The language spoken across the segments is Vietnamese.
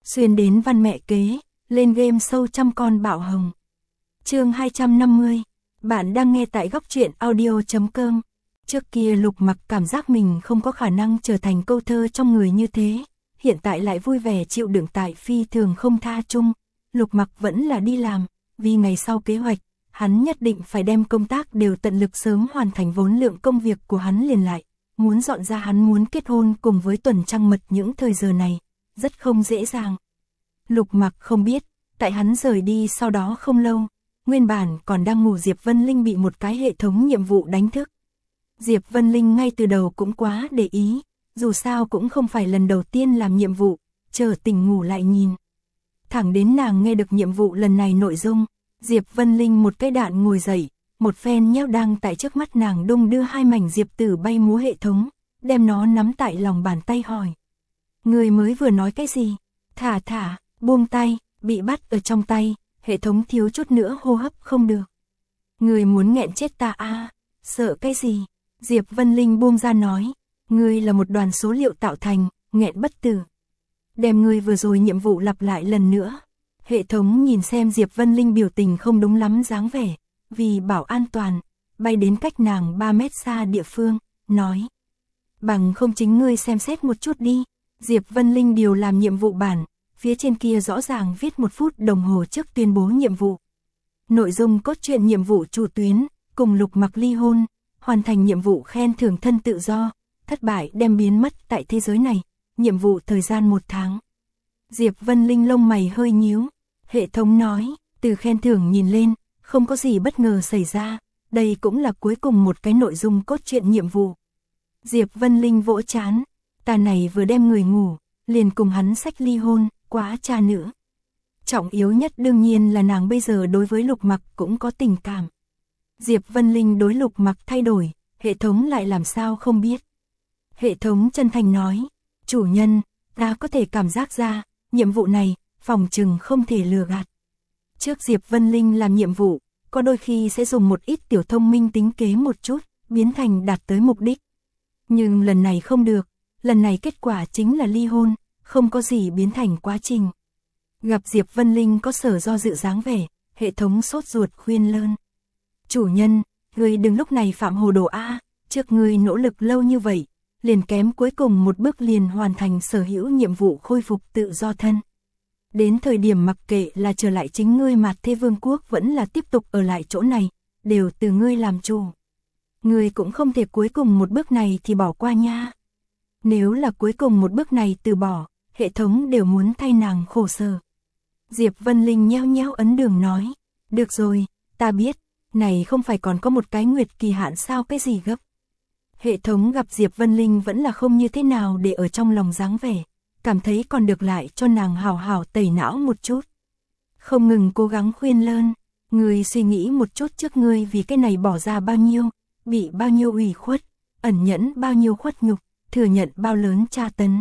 Xuyên đến văn mẹ kế, lên game sâu trăm con bạo hồng. Chương 250. Bạn đang nghe tại góc truyện audio.com. Trước kia Lục Mặc cảm giác mình không có khả năng trở thành câu thơ trong người như thế, hiện tại lại vui vẻ chịu đựng tại phi thường không tha chung. Lục Mặc vẫn là đi làm, vì ngày sau kế hoạch, hắn nhất định phải đem công tác đều tận lực sớm hoàn thành, vốn lượng công việc của hắn liền lại. Muốn dọn ra, hắn muốn kết hôn cùng với Tuần Trăng Mật những thời giờ này, rất không dễ dàng. Lục Mặc không biết, tại hắn rời đi sau đó không lâu, nguyên bản còn đang ngủ Diệp Vân Linh bị một cái hệ thống nhiệm vụ đánh thức. Diệp Vân Linh ngay từ đầu cũng quá để ý, dù sao cũng không phải lần đầu tiên làm nhiệm vụ, chờ tỉnh ngủ lại nhìn. Thẳng đến nàng nghe được nhiệm vụ lần này nội dung, Diệp Vân Linh một cái đạn ngồi dậy, một phen nhéo đang tại trước mắt nàng đung đưa hai mảnh diệp tử bay múa hệ thống, đem nó nắm tại lòng bàn tay hỏi. Người mới vừa nói cái gì? Thả, buông tay, bị bắt ở trong tay, hệ thống thiếu chút nữa hô hấp không được. Người muốn nghẹn chết ta à? Sợ cái gì? Diệp Vân Linh buông ra nói, ngươi là một đoàn số liệu tạo thành, nghẹn bất tử. Đem ngươi vừa rồi nhiệm vụ lặp lại lần nữa. Hệ thống nhìn xem Diệp Vân Linh biểu tình không đúng lắm dáng vẻ, vì bảo an toàn, bay đến cách nàng 3 mét xa địa phương, nói. Bằng không chính ngươi xem xét một chút đi. Diệp Vân Linh điều làm nhiệm vụ bản, phía trên kia rõ ràng viết 1 phút đồng hồ trước tuyên bố nhiệm vụ. Nội dung cốt truyện nhiệm vụ chủ tuyến, cùng Lục Mặc ly hôn, hoàn thành nhiệm vụ khen thưởng thân tự do, thất bại đem biến mất tại thế giới này, nhiệm vụ thời gian 1 tháng. Diệp Vân Linh lông mày hơi nhíu, hệ thống nói, từ khen thưởng nhìn lên, không có gì bất ngờ xảy ra, đây cũng là cuối cùng một cái nội dung cốt truyện nhiệm vụ. Diệp Vân Linh vỗ chán, ta này vừa đem người ngủ, liền cùng hắn xách ly hôn, quá cha nữa. Trọng yếu nhất đương nhiên là nàng bây giờ đối với Lục Mặc cũng có tình cảm. Diệp Vân Linh đối Lục Mặc thay đổi, hệ thống lại làm sao không biết. Hệ thống chân thành nói, chủ nhân, ta có thể cảm giác ra, nhiệm vụ này, phòng trừng không thể lừa gạt. Trước Diệp Vân Linh làm nhiệm vụ, có đôi khi sẽ dùng một ít tiểu thông minh tính kế một chút, biến thành đạt tới mục đích. Nhưng lần này không được, lần này kết quả chính là ly hôn, không có gì biến thành quá trình. Gặp Diệp Vân Linh có sở do dự dáng vẻ, hệ thống sốt ruột khuyên lơn. Chủ nhân, ngươi đừng lúc này phạm hồ đồ a, trước ngươi nỗ lực lâu như vậy, liền kém cuối cùng một bước liền hoàn thành sở hữu nhiệm vụ khôi phục tự do thân. Đến thời điểm mặc kệ là trở lại chính ngươi Mạt Thế Vương quốc vẫn là tiếp tục ở lại chỗ này, đều từ ngươi làm chủ. Ngươi cũng không thể cuối cùng một bước này thì bỏ qua nha. Nếu là cuối cùng một bước này từ bỏ, hệ thống đều muốn thay nàng khổ sở. Diệp Vân Linh nheo nheo ấn đường nói, được rồi, ta biết, này không phải còn có một cái nguyệt kỳ hạn sao, cái gì gấp. Hệ thống gặp Diệp Vân Linh vẫn là không như thế nào để ở trong lòng dáng vẻ, cảm thấy còn được lại cho nàng hào hào tẩy não một chút. Không ngừng cố gắng khuyên lơn, ngươi suy nghĩ một chút trước ngươi vì cái này bỏ ra bao nhiêu, bị bao nhiêu ủy khuất, ẩn nhẫn bao nhiêu khuất nhục, thừa nhận bao lớn tra tấn.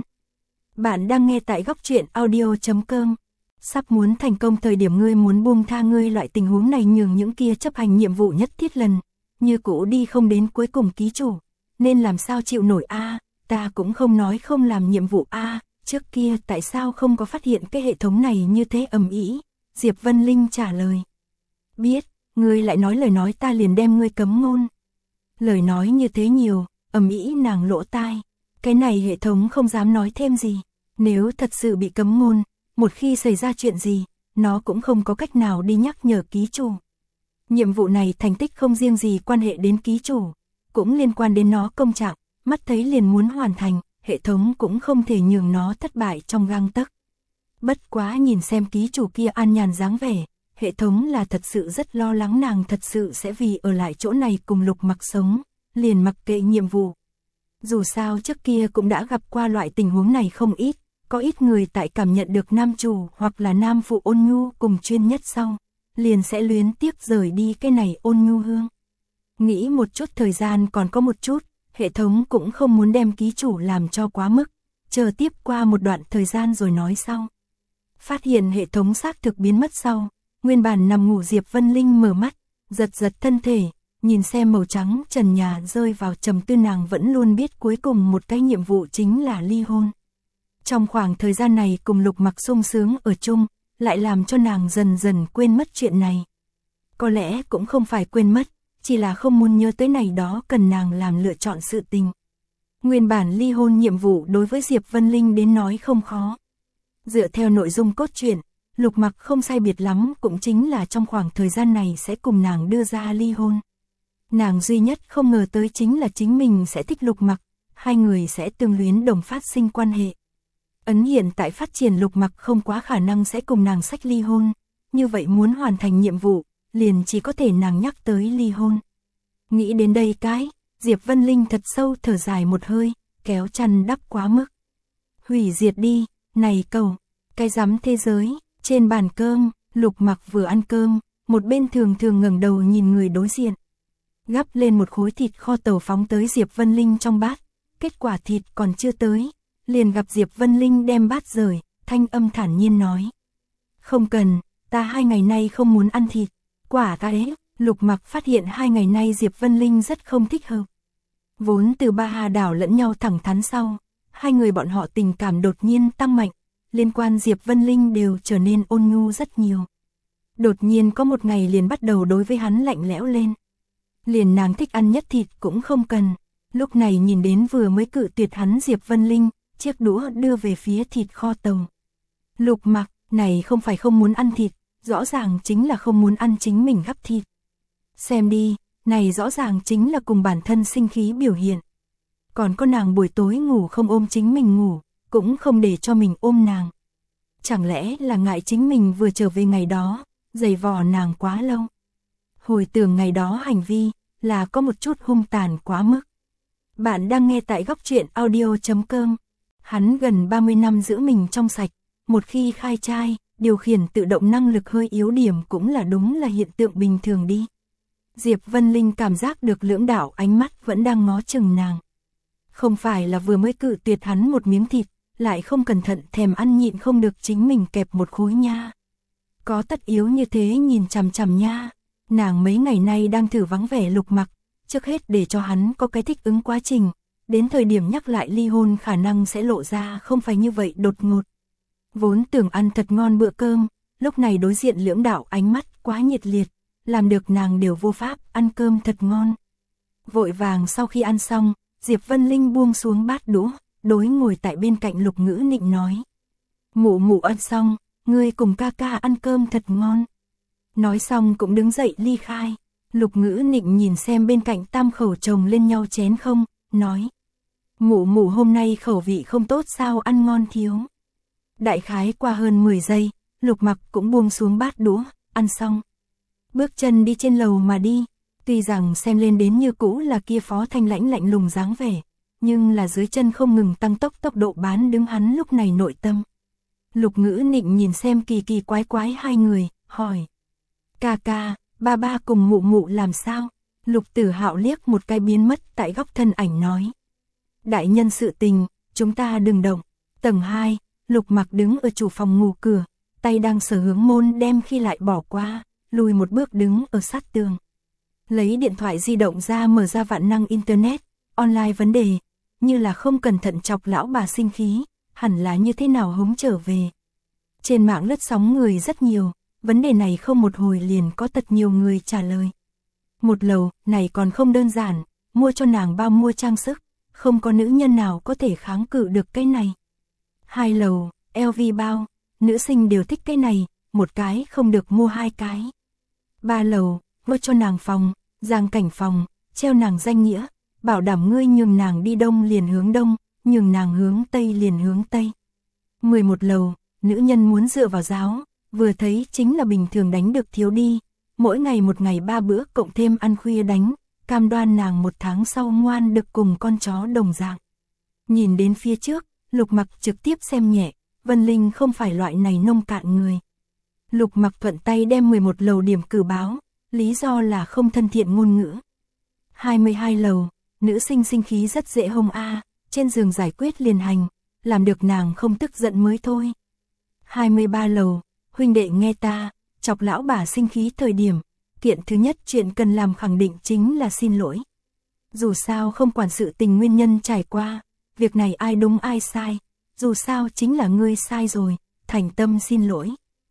Bạn đang nghe tại góc truyện audio.com. Sắp muốn thành công thời điểm ngươi muốn buông tha, ngươi loại tình huống này nhường những kia chấp hành nhiệm vụ nhất thiết lần, như cũ đi không đến cuối cùng ký chủ, nên làm sao chịu nổi a? Ta cũng không nói không làm nhiệm vụ a, trước kia tại sao không có phát hiện cái hệ thống này như thế ầm ĩ? Diệp Vân Linh trả lời. Biết, ngươi lại nói lời nói ta liền đem ngươi cấm ngôn. Lời nói như thế nhiều, ầm ĩ nàng lỗ tai, cái này hệ thống không dám nói thêm gì, nếu thật sự bị cấm ngôn, một khi xảy ra chuyện gì, nó cũng không có cách nào đi nhắc nhở ký chủ. Nhiệm vụ này thành tích không riêng gì quan hệ đến ký chủ, cũng liên quan đến nó công trạng, mắt thấy liền muốn hoàn thành, hệ thống cũng không thể nhường nó thất bại trong gang tấc. Bất quá nhìn xem ký chủ kia an nhàn dáng vẻ, hệ thống là thật sự rất lo lắng nàng thật sự sẽ vì ở lại chỗ này cùng Lục Mặc sống, liền mặc kệ nhiệm vụ. Dù sao trước kia cũng đã gặp qua loại tình huống này không ít, có ít người tại cảm nhận được nam chủ hoặc là nam phụ ôn nhu cùng chuyên nhất sau, liền sẽ luyến tiếc rời đi cái này ôn nhu hương. Nghĩ một chút thời gian còn có một chút, hệ thống cũng không muốn đem ký chủ làm cho quá mức, chờ tiếp qua một đoạn thời gian rồi nói sau. Phát hiện hệ thống xác thực biến mất sau, nguyên bản nằm ngủ Diệp Vân Linh mở mắt, giật giật thân thể, nhìn xem màu trắng trần nhà rơi vào trầm tư, nàng vẫn luôn biết cuối cùng một cái nhiệm vụ chính là ly hôn. Trong khoảng thời gian này cùng Lục Mặc sung sướng ở chung, lại làm cho nàng dần dần quên mất chuyện này. Có lẽ cũng không phải quên mất, chỉ là không muốn nhớ tới này đó cần nàng làm lựa chọn sự tình. Nguyên bản ly hôn nhiệm vụ đối với Diệp Vân Linh đến nói không khó. Dựa theo nội dung cốt truyện, Lục Mặc không sai biệt lắm cũng chính là trong khoảng thời gian này sẽ cùng nàng đưa ra ly hôn. Nàng duy nhất không ngờ tới chính là chính mình sẽ thích Lục Mặc, hai người sẽ tương luyến đồng phát sinh quan hệ. Ấn hiện tại phát triển Lục Mặc không quá khả năng sẽ cùng nàng sách ly hôn, như vậy muốn hoàn thành nhiệm vụ, liền chỉ có thể nàng nhắc tới ly hôn. Nghĩ đến đây Diệp Vân Linh thật sâu thở dài một hơi, kéo chăn đắp quá mức. Hủy diệt đi, này cầu, cái rắm thế giới. Trên bàn cơm, Lục Mặc vừa ăn cơm, một bên thường thường ngẩng đầu nhìn người đối diện. Gắp lên một khối thịt kho tàu phóng tới Diệp Vân Linh trong bát, kết quả thịt còn chưa tới, liền gặp Diệp Vân Linh đem bát rời, thanh âm thản nhiên nói. Không cần, ta 2 ngày nay không muốn ăn thịt. Quả đấy, Lục Mặc phát hiện 2 ngày nay Diệp Vân Linh rất không thích hợp. Vốn từ ba hà đảo lẫn nhau thẳng thắn sau, hai người bọn họ tình cảm đột nhiên tăng mạnh. Liên quan Diệp Vân Linh đều trở nên ôn nhu rất nhiều. Đột nhiên có một ngày liền bắt đầu đối với hắn lạnh lẽo lên. Liền nàng thích ăn nhất thịt cũng không cần. Lúc này nhìn đến vừa mới cự tuyệt hắn Diệp Vân Linh, chiếc đũa đưa về phía thịt kho tàu. Lục Mặc, này không phải không muốn ăn thịt, rõ ràng chính là không muốn ăn chính mình gắp thịt. Xem đi, này rõ ràng chính là cùng bản thân sinh khí biểu hiện. Còn có nàng buổi tối ngủ không ôm chính mình ngủ, cũng không để cho mình ôm nàng. Chẳng lẽ là ngại chính mình vừa trở về ngày đó, giày vò nàng quá lâu. Hồi tưởng ngày đó hành vi, là có một chút hung tàn quá mức. Bạn đang nghe tại góc truyện audio.com. Hắn gần 30 năm giữ mình trong sạch, một khi khai trai, điều khiển tự động năng lực hơi yếu điểm cũng là đúng là hiện tượng bình thường đi. Diệp Vân Linh cảm giác được lưỡng đạo ánh mắt vẫn đang ngó chừng nàng. Không phải là vừa mới cự tuyệt hắn một miếng thịt, lại không cẩn thận thèm ăn nhịn không được chính mình kẹp một khối nha. Có tất yếu như thế nhìn chằm chằm nha. Nàng mấy ngày nay đang thử vắng vẻ Lục Mặc, trước hết để cho hắn có cái thích ứng quá trình, đến thời điểm nhắc lại ly hôn khả năng sẽ lộ ra không phải như vậy đột ngột. Vốn tưởng ăn thật ngon bữa cơm, lúc này đối diện lưỡng đạo ánh mắt quá nhiệt liệt, làm được nàng đều vô pháp ăn cơm thật ngon. Vội vàng sau khi ăn xong, Diệp Vân Linh buông xuống bát đũa, đối ngồi tại bên cạnh Lục Ngữ Nịnh nói. Mụ mụ ăn xong, ngươi cùng ca ca ăn cơm thật ngon. Nói xong cũng đứng dậy ly khai. Lục Ngữ Nịnh nhìn xem bên cạnh tam khẩu chồng lên nhau chén không, nói. Mụ mụ hôm nay khẩu vị không tốt sao ăn ngon thiếu. Đại khái qua hơn 10 giây, Lục Mặc cũng buông xuống bát đũa, ăn xong. Bước chân đi trên lầu mà đi, tuy rằng xem lên đến như cũ là kia Phó Thanh Lãnh lạnh lùng dáng vẻ, nhưng là dưới chân không ngừng tăng tốc độ bán đứng hắn lúc này nội tâm. Lục Ngữ Nịnh nhìn xem kỳ kỳ quái quái hai người, hỏi. Ca ca, ba ba cùng mụ mụ làm sao? Lục Tử Hạo liếc một cái biến mất tại góc thân ảnh nói. Đại nhân sự tình, chúng ta đừng động. Tầng 2, Lục Mặc đứng ở chủ phòng ngủ cửa, tay đang sờ hướng môn đem khi lại bỏ qua, lùi một bước đứng ở sát tường. Lấy điện thoại di động ra mở ra vạn năng internet, online vấn đề, như là không cẩn thận chọc lão bà sinh khí, hẳn là như thế nào hống trở về. Trên mạng lướt sóng người rất nhiều, vấn đề này không một hồi liền có thật nhiều người trả lời. Một lầu, này còn không đơn giản, mua cho nàng bao mua trang sức, không có nữ nhân nào có thể kháng cự được cái này. 2 lầu, LV bao, nữ sinh đều thích cái này, một cái không được mua 2 cái. 3 lầu, mua cho nàng phòng, giang cảnh phòng, treo nàng danh nghĩa, bảo đảm ngươi nhường nàng đi đông liền hướng đông, nhường nàng hướng tây liền hướng tây. 11 lầu, nữ nhân muốn dựa vào giáo, vừa thấy chính là bình thường đánh được thiếu đi, mỗi ngày một ngày 3 bữa cộng thêm ăn khuya đánh, cam đoan nàng 1 tháng sau ngoan được cùng con chó đồng dạng. Nhìn đến phía trước, Lục Mặc trực tiếp xem nhẹ, Vân Linh không phải loại này nông cạn người. Lục Mặc thuận tay đem 11 lầu điểm cử báo, lý do là không thân thiện ngôn ngữ. 22 lầu, nữ sinh sinh khí rất dễ hông trên giường giải quyết liền hành, làm được nàng không tức giận mới thôi. 23 lầu, huynh đệ nghe ta, chọc lão bà sinh khí thời điểm, kiện thứ nhất chuyện cần làm khẳng định chính là xin lỗi. Dù sao không quản sự tình nguyên nhân trải qua, việc này ai đúng ai sai, dù sao chính là ngươi sai rồi, thành tâm xin lỗi.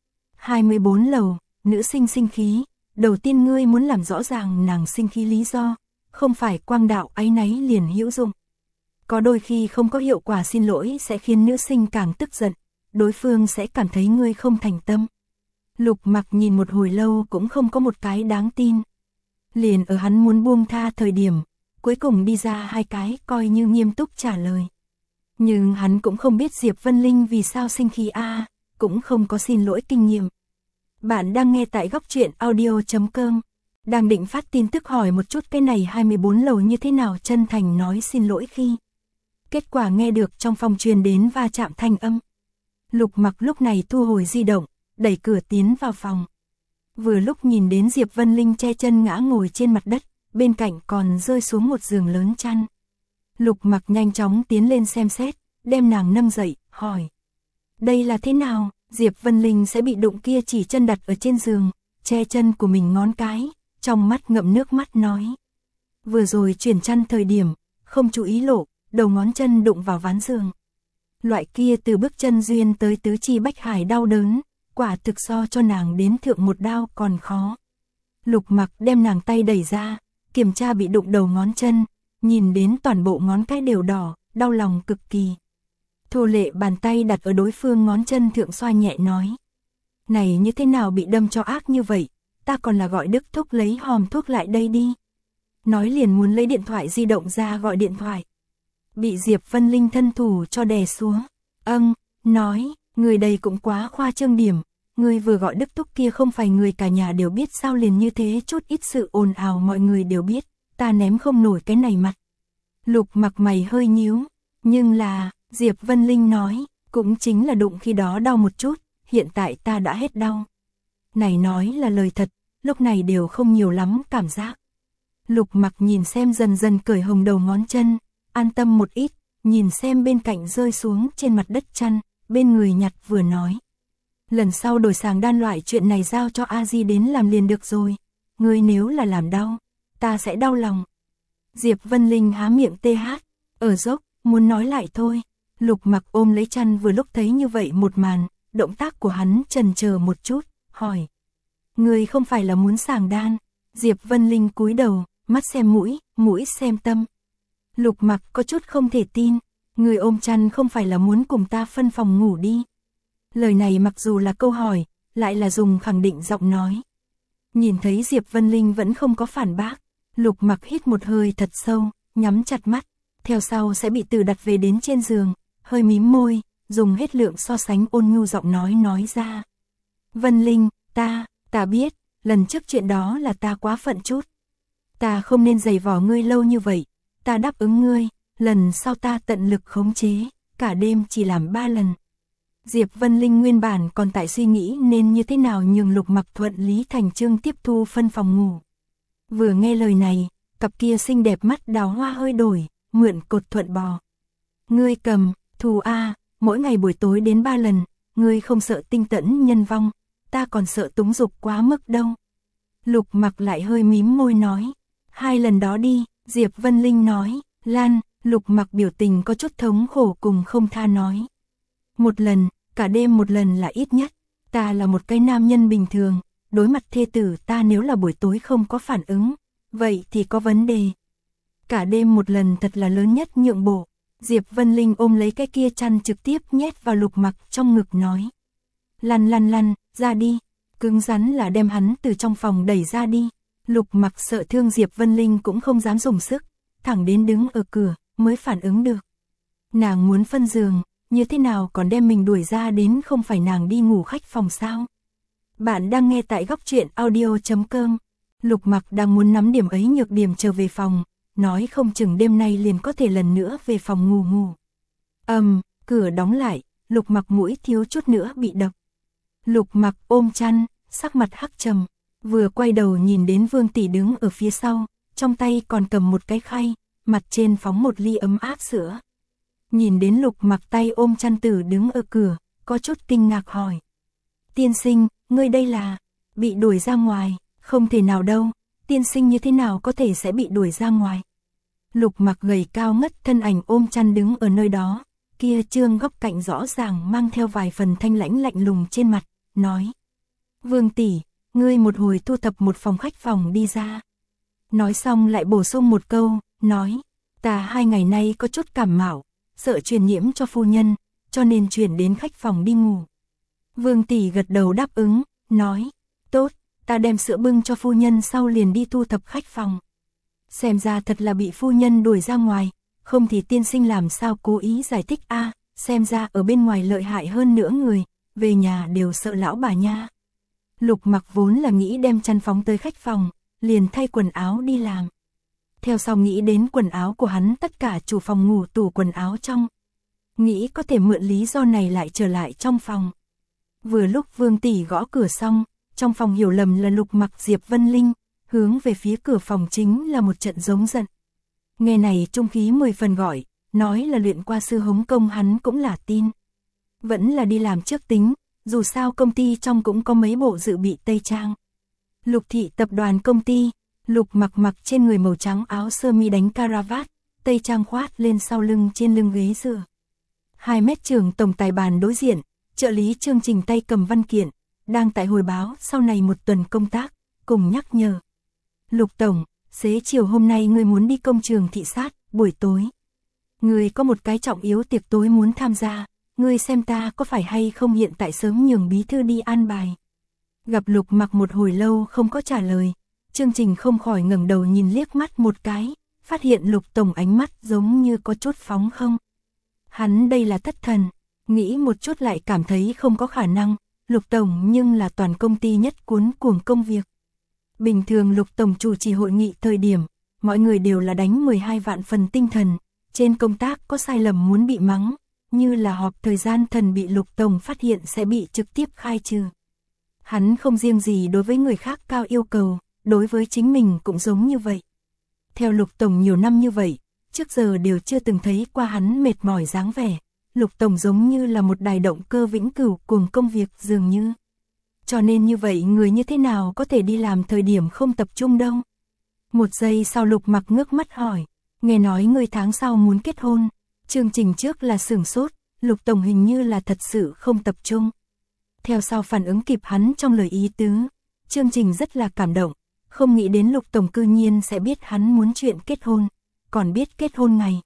24 lầu, nữ sinh sinh khí, đầu tiên ngươi muốn làm rõ ràng nàng sinh khí lý do, không phải quang đạo áy náy liền hữu dụng. Có đôi khi không có hiệu quả xin lỗi sẽ khiến nữ sinh càng tức giận, đối phương sẽ cảm thấy ngươi không thành tâm. Lục Mặc nhìn một hồi lâu cũng không có một cái đáng tin. Liền ở hắn muốn buông tha thời điểm, cuối cùng đi ra hai cái coi như nghiêm túc trả lời. Nhưng hắn cũng không biết Diệp Vân Linh vì sao sinh khí cũng không có xin lỗi kinh nghiệm. Bạn đang nghe tại góc truyện audio.com, đang định phát tin tức hỏi một chút cái này 24 lầu như thế nào chân thành nói xin lỗi khi. Kết quả nghe được trong phòng truyền đến va chạm thanh âm. Lục Mặc lúc này thu hồi di động, đẩy cửa tiến vào phòng. Vừa lúc nhìn đến Diệp Vân Linh che chân ngã ngồi trên mặt đất, bên cạnh còn rơi xuống một giường lớn chăn. Lục Mặc nhanh chóng tiến lên xem xét, đem nàng nâng dậy, hỏi. Đây là thế nào? Diệp Vân Linh sẽ bị đụng kia chỉ chân đặt ở trên giường, che chân của mình ngón cái, trong mắt ngậm nước mắt nói. Vừa rồi chuyển chăn thời điểm, không chú ý lộ, đầu ngón chân đụng vào ván giường. Loại kia từ bước chân duyên tới tứ chi bách hải đau đớn, quả thực so cho nàng đến thượng một đao còn khó. Lục Mặc đem nàng tay đẩy ra, kiểm tra bị đụng đầu ngón chân, nhìn đến toàn bộ ngón cái đều đỏ, đau lòng cực kỳ. Thô lệ bàn tay đặt ở đối phương ngón chân thượng xoa nhẹ nói. Này như thế nào bị đâm cho ác như vậy, ta còn là gọi Đức Thúc lấy hòm thuốc lại đây đi. Nói liền muốn lấy điện thoại di động ra gọi điện thoại. Bị Diệp Vân Linh thân thủ cho đè xuống. Nói, người đây cũng quá khoa trương điểm. Người vừa gọi Đức Thúc kia không phải người cả nhà đều biết sao liền như thế chút ít sự ồn ào mọi người đều biết. Ta ném không nổi cái này mặt. Lục Mặc mày hơi nhíu. Nhưng là, Diệp Vân Linh nói, cũng chính là đụng khi đó đau một chút, hiện tại ta đã hết đau. Này nói là lời thật, lúc này đều không nhiều lắm cảm giác. Lục Mặc nhìn xem dần dần cởi hồng đầu ngón chân, an tâm một ít, nhìn xem bên cạnh rơi xuống trên mặt đất chăn, bên người nhặt vừa nói. Lần sau đổi sàng đan loại chuyện này giao cho A Di đến làm liền được rồi, ngươi nếu là làm đau, ta sẽ đau lòng. Diệp Vân Linh há miệng tê hát, ở dốc, muốn nói lại thôi. Lục Mặc ôm lấy chăn vừa lúc thấy như vậy một màn, động tác của hắn chần chờ một chút, hỏi. Ngươi không phải là muốn sàng đan? Diệp Vân Linh cúi đầu, mắt xem mũi, mũi xem tâm. Lục Mặc có chút không thể tin, người ôm chăn không phải là muốn cùng ta phân phòng ngủ đi. Lời này mặc dù là câu hỏi, lại là dùng khẳng định giọng nói. Nhìn thấy Diệp Vân Linh vẫn không có phản bác, Lục Mặc hít một hơi thật sâu, nhắm chặt mắt, theo sau sẽ bị Từ đặt về đến trên giường, hơi mím môi, dùng hết lượng so sánh ôn nhu giọng nói ra. Vân Linh, ta biết, lần trước chuyện đó là ta quá phận chút. Ta không nên giày vò ngươi lâu như vậy, ta đáp ứng ngươi, lần sau ta tận lực khống chế, cả đêm chỉ làm 3 lần. Diệp Vân Linh nguyên bản còn tại suy nghĩ nên như thế nào nhường Lục Mặc thuận lý thành chương tiếp thu phân phòng ngủ. Vừa nghe lời này, cặp kia xinh đẹp mắt đào hoa hơi đổi, mượn cột thuận bò. Ngươi cầm, thù mỗi ngày buổi tối đến 3 lần, ngươi không sợ tinh tẫn nhân vong, ta còn sợ túng dục quá mức đâu. Lục Mặc lại hơi mím môi nói, 2 lần đó đi, Diệp Vân Linh nói, Lan, Lục Mặc biểu tình có chút thống khổ cùng không tha nói. 1 lần, cả đêm 1 lần là ít nhất, ta là một cái nam nhân bình thường, đối mặt thê tử ta nếu là buổi tối không có phản ứng, vậy thì có vấn đề. Cả đêm 1 lần thật là lớn nhất nhượng bộ. Diệp Vân Linh ôm lấy cái kia chăn trực tiếp nhét vào Lục Mặc trong ngực nói. Lăn, ra đi. Cứng rắn là đem hắn từ trong phòng đẩy ra đi. Lục Mặc sợ thương Diệp Vân Linh cũng không dám dùng sức, thẳng đến đứng ở cửa mới phản ứng được. Nàng muốn phân giường, như thế nào còn đem mình đuổi ra đến không phải nàng đi ngủ khách phòng sao? Bạn đang nghe tại góc truyện audio.com. Lục Mặc đang muốn nắm điểm ấy nhược điểm trở về phòng, nói không chừng đêm nay liền có thể lần nữa về phòng ngủ. Cửa đóng lại, Lục Mặc mũi thiếu chút nữa bị độc. Lục Mặc ôm chăn, sắc mặt hắc trầm, vừa quay đầu nhìn đến Vương tỷ đứng ở phía sau, trong tay còn cầm một cái khay, mặt trên phóng một ly ấm áp sữa. Nhìn đến Lục Mặc tay ôm chăn tử đứng ở cửa, có chút kinh ngạc hỏi. Tiên sinh, ngươi đây là bị đuổi ra ngoài? Không thể nào đâu, tiên sinh như thế nào có thể sẽ bị đuổi ra ngoài? Lục Mặc gầy cao ngất thân ảnh ôm chăn đứng ở nơi đó, kia trương góc cạnh rõ ràng mang theo vài phần thanh lãnh lạnh lùng trên mặt, nói. Vương tỷ, ngươi một hồi thu thập một phòng khách phòng đi ra. Nói xong lại bổ sung một câu, nói. Ta 2 ngày nay có chút cảm mạo, sợ truyền nhiễm cho phu nhân, cho nên chuyển đến khách phòng đi ngủ. Vương tỷ gật đầu đáp ứng, nói. Tốt, ta đem sữa bưng cho phu nhân sau liền đi thu thập khách phòng. Xem ra thật là bị phu nhân đuổi ra ngoài, không thì tiên sinh làm sao cố ý giải thích a, xem ra ở bên ngoài lợi hại hơn nữa người, về nhà đều sợ lão bà nha. Lục Mặc vốn là nghĩ đem chăn phóng tới khách phòng, liền thay quần áo đi làm. Theo sau nghĩ đến quần áo của hắn tất cả chủ phòng ngủ tủ quần áo trong. Nghĩ có thể mượn lý do này lại trở lại trong phòng. Vừa lúc Vương tỷ gõ cửa xong, trong phòng hiểu lầm là Lục Mặc Diệp Vân Linh, hướng về phía cửa phòng chính là một trận giống giận. Nghe này trung khí 10 phần gọi, nói là luyện qua sư hống công hắn cũng là tin. Vẫn là đi làm trước tính, dù sao công ty trong cũng có mấy bộ dự bị tây trang. Lục thị tập đoàn công ty, Lục Mặc mặc trên người màu trắng áo sơ mi đánh caravat, tây trang khoát lên sau lưng trên lưng ghế dựa. 2 mét trưởng tổng tài bàn đối diện, trợ lý chương trình tay cầm văn kiện, đang tại hồi báo sau này một tuần công tác, cùng nhắc nhở. Lục tổng, xế chiều hôm nay ngươi muốn đi công trường thị sát, buổi tối. Ngươi có một cái trọng yếu tiệc tối muốn tham gia, ngươi xem ta có phải hay không hiện tại sớm nhường bí thư đi an bài. Gặp Lục Mặc một hồi lâu không có trả lời, chương trình không khỏi ngẩng đầu nhìn liếc mắt một cái, phát hiện Lục tổng ánh mắt giống như có chút phóng không. Hắn đây là thất thần, nghĩ một chút lại cảm thấy không có khả năng, Lục tổng nhưng là toàn công ty nhất cuống cuồng công việc. Bình thường Lục tổng chủ trì hội nghị thời điểm, mọi người đều là đánh 12 vạn phần tinh thần, trên công tác có sai lầm muốn bị mắng, như là họp thời gian thần bị Lục tổng phát hiện sẽ bị trực tiếp khai trừ. Hắn không riêng gì đối với người khác cao yêu cầu, đối với chính mình cũng giống như vậy. Theo Lục tổng nhiều năm như vậy, trước giờ đều chưa từng thấy qua hắn mệt mỏi dáng vẻ, Lục tổng giống như là một đài động cơ vĩnh cửu cùng công việc dường như. Cho nên như vậy người như thế nào có thể đi làm thời điểm không tập trung đâu. Một giây sau Lục Mặc ngước mắt hỏi, nghe nói người tháng sau muốn kết hôn, chương trình trước là sửng sốt, Lục tổng hình như là thật sự không tập trung. Theo sau phản ứng kịp hắn trong lời ý tứ, chương trình rất là cảm động, không nghĩ đến Lục tổng cư nhiên sẽ biết hắn muốn chuyện kết hôn, còn biết kết hôn ngày.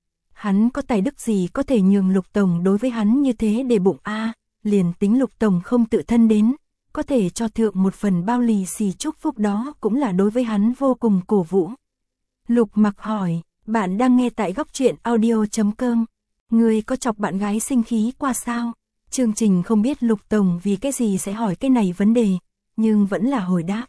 Hắn có tài đức gì có thể nhường Lục tổng đối với hắn như thế để bụng a, liền tính Lục tổng không tự thân đến, có thể cho thượng một phần bao lì xì chúc phúc đó cũng là đối với hắn vô cùng cổ vũ. Lục Mặc hỏi, bạn đang nghe tại góc truyện audio.com, người có chọc bạn gái sinh khí qua sao? Chương trình không biết Lục tổng vì cái gì sẽ hỏi cái này vấn đề, nhưng vẫn là hồi đáp.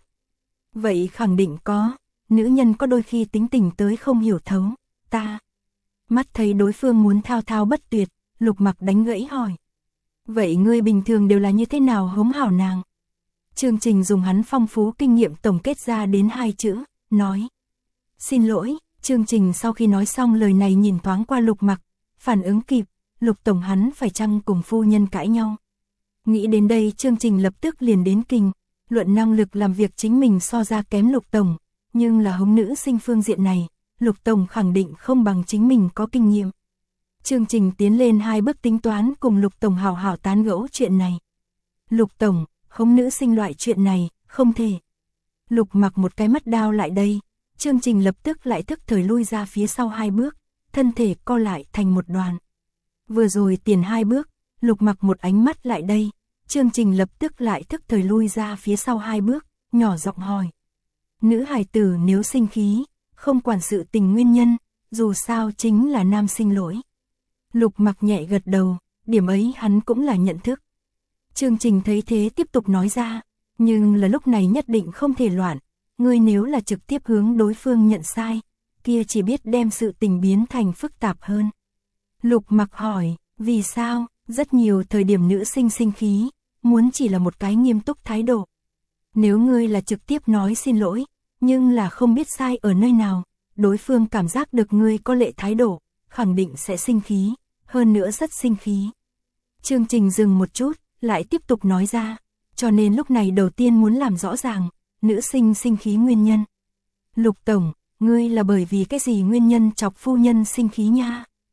Vậy khẳng định có, nữ nhân có đôi khi tính tình tới không hiểu thấu, ta. Mắt thấy đối phương muốn thao thao bất tuyệt, Lục Mặc đánh gãy hỏi. Vậy ngươi bình thường đều là như thế nào hống hảo nàng? Chương trình dùng hắn phong phú kinh nghiệm tổng kết ra đến 2 chữ, nói. Xin lỗi, chương trình sau khi nói xong lời này nhìn thoáng qua Lục Mặc, phản ứng kịp, Lục tổng hắn phải chăng cùng phu nhân cãi nhau. Nghĩ đến đây chương trình lập tức liền đến kinh, luận năng lực làm việc chính mình so ra kém Lục tổng, nhưng là hống nữ sinh phương diện này, Lục tổng khẳng định không bằng chính mình có kinh nghiệm. Chương trình tiến lên 2 bước tính toán cùng Lục tổng hào hào tán gẫu chuyện này. Lục tổng, hống nữ sinh loại chuyện này, không thể. Lục Mặc một cái mắt đao lại đây, chương trình lập tức lại thức thời lui ra phía sau 2 bước, thân thể co lại thành một đoàn. Vừa rồi tiền 2 bước, Lục Mặc một ánh mắt lại đây, chương trình lập tức lại thức thời lui ra phía sau 2 bước, nhỏ giọng hỏi. Nữ hài tử nếu sinh khí, không quản sự tình nguyên nhân, dù sao chính là nam sinh lỗi. Lục Mặc nhẹ gật đầu, điểm ấy hắn cũng là nhận thức. Chương trình thấy thế tiếp tục nói ra, nhưng là lúc này nhất định không thể loạn, ngươi nếu là trực tiếp hướng đối phương nhận sai, kia chỉ biết đem sự tình biến thành phức tạp hơn. Lục Mặc hỏi, vì sao, rất nhiều thời điểm nữ sinh sinh khí, muốn chỉ là một cái nghiêm túc thái độ. Nếu ngươi là trực tiếp nói xin lỗi, nhưng là không biết sai ở nơi nào, đối phương cảm giác được ngươi có lệ thái độ, khẳng định sẽ sinh khí, hơn nữa rất sinh khí. Chương trình dừng một chút, lại tiếp tục nói ra, cho nên lúc này đầu tiên muốn làm rõ ràng, nữ sinh sinh khí nguyên nhân. Lục tổng, ngươi là bởi vì cái gì nguyên nhân chọc phu nhân sinh khí nha?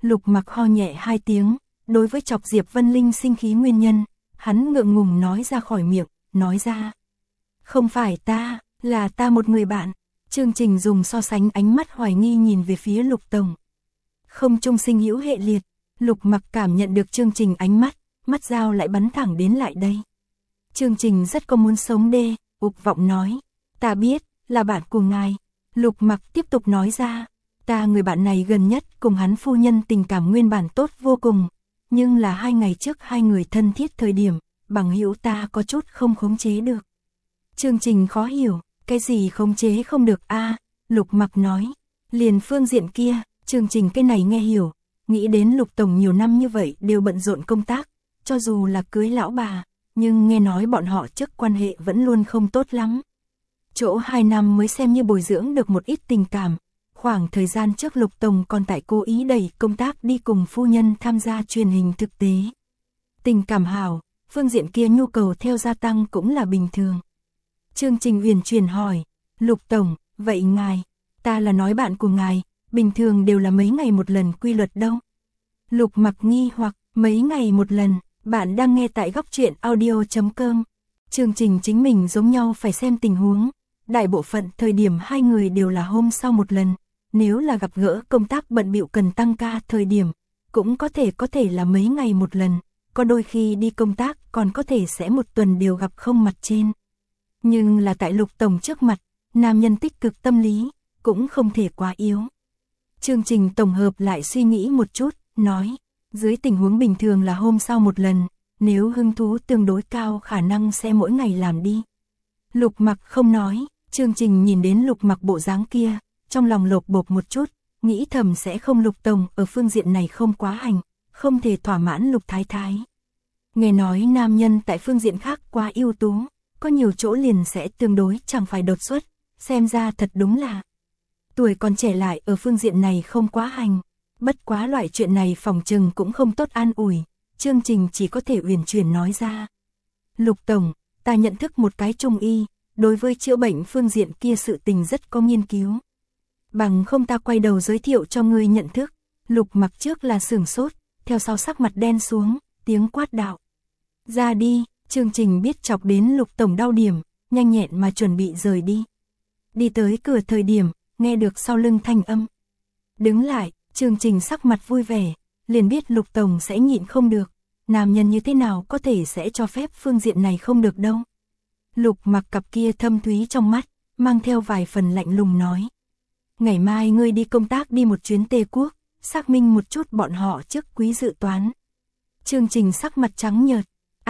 Lục Mặc ho nhẹ 2 tiếng, đối với chọc Diệp Vân Linh sinh khí nguyên nhân, hắn ngượng ngùng nói ra khỏi miệng, nói ra. Không phải ta, là ta một người bạn. Chương Trình dùng so sánh ánh mắt hoài nghi nhìn về phía Lục Tổng. Không chung sinh hữu hệ liệt, Lục Mặc cảm nhận được Chương Trình ánh mắt, mắt dao lại bắn thẳng đến lại đây. Chương Trình rất có muốn sống đê, ục vọng nói. Ta biết, là bạn của ngài. Lục Mặc tiếp tục nói ra. Ta người bạn này gần nhất cùng hắn phu nhân tình cảm nguyên bản tốt vô cùng. Nhưng là 2 ngày trước hai người thân thiết thời điểm, bằng hữu ta có chút không khống chế được. Chương Trình khó hiểu, cái gì khống chế không được a? Lục Mặc nói. Liền phương diện kia, Chương Trình cái này nghe hiểu. Nghĩ đến Lục Tổng nhiều năm như vậy đều bận rộn công tác, cho dù là cưới lão bà, nhưng nghe nói bọn họ trước quan hệ vẫn luôn không tốt lắm. Chỗ 2 năm mới xem như bồi dưỡng được một ít tình cảm. Khoảng thời gian trước Lục Tổng còn tại cố ý đẩy công tác đi cùng phu nhân tham gia truyền hình thực tế. Tình cảm hảo, phương diện kia nhu cầu theo gia tăng cũng là bình thường. Chương Trình uyển chuyển hỏi, Lục Tổng, vậy ngài, ta là nói bạn của ngài, bình thường đều là mấy ngày một lần quy luật đâu? Lục Mặc nghi hoặc, mấy ngày một lần, bạn đang nghe tại góc truyện audio.com. Chương Trình chính mình giống nhau phải xem tình huống, đại bộ phận thời điểm hai người đều là hôm sau một lần, nếu là gặp gỡ công tác bận bịu cần tăng ca thời điểm, cũng có thể là mấy ngày một lần, có đôi khi đi công tác còn có thể sẽ một tuần đều gặp không mặt trên. Nhưng là tại Lục Tổng trước mặt, nam nhân tích cực tâm lý, cũng không thể quá yếu. Chương Trình tổng hợp lại suy nghĩ một chút, nói, dưới tình huống bình thường là hôm sau một lần, nếu hứng thú tương đối cao khả năng sẽ mỗi ngày làm đi. Lục Mặc không nói, Chương Trình nhìn đến Lục Mặc bộ dáng kia, trong lòng lột bột một chút, nghĩ thầm sẽ không Lục Tổng ở phương diện này không quá hành, không thể thỏa mãn Lục Thái Thái. Nghe nói nam nhân tại phương diện khác quá ưu tú, có nhiều chỗ liền sẽ tương đối chẳng phải đột xuất, xem ra thật đúng là tuổi còn trẻ lại ở phương diện này không quá hành. Bất quá loại chuyện này phòng trừng cũng không tốt an ủi, Chương Trình chỉ có thể uyển chuyển nói ra. Lục Tổng, ta nhận thức một cái trung y, đối với chữa bệnh phương diện kia sự tình rất có nghiên cứu. Bằng không ta quay đầu giới thiệu cho ngươi nhận thức. Lục Mặc trước là sửng sốt, theo sau sắc mặt đen xuống, tiếng quát đạo. Ra đi, Chương Trình biết chọc đến Lục Tổng đau điểm, nhanh nhẹn mà chuẩn bị rời đi. Đi tới cửa thời điểm, nghe được sau lưng thanh âm. Đứng lại, Chương Trình sắc mặt vui vẻ, liền biết Lục Tổng sẽ nhịn không được, nam nhân như thế nào có thể sẽ cho phép phương diện này không được đâu. Lục Mặc cặp kia thâm thúy trong mắt, mang theo vài phần lạnh lùng nói. Ngày mai ngươi đi công tác đi một chuyến Tề Quốc, xác minh một chút bọn họ trước quý dự toán. Chương Trình sắc mặt trắng nhợt,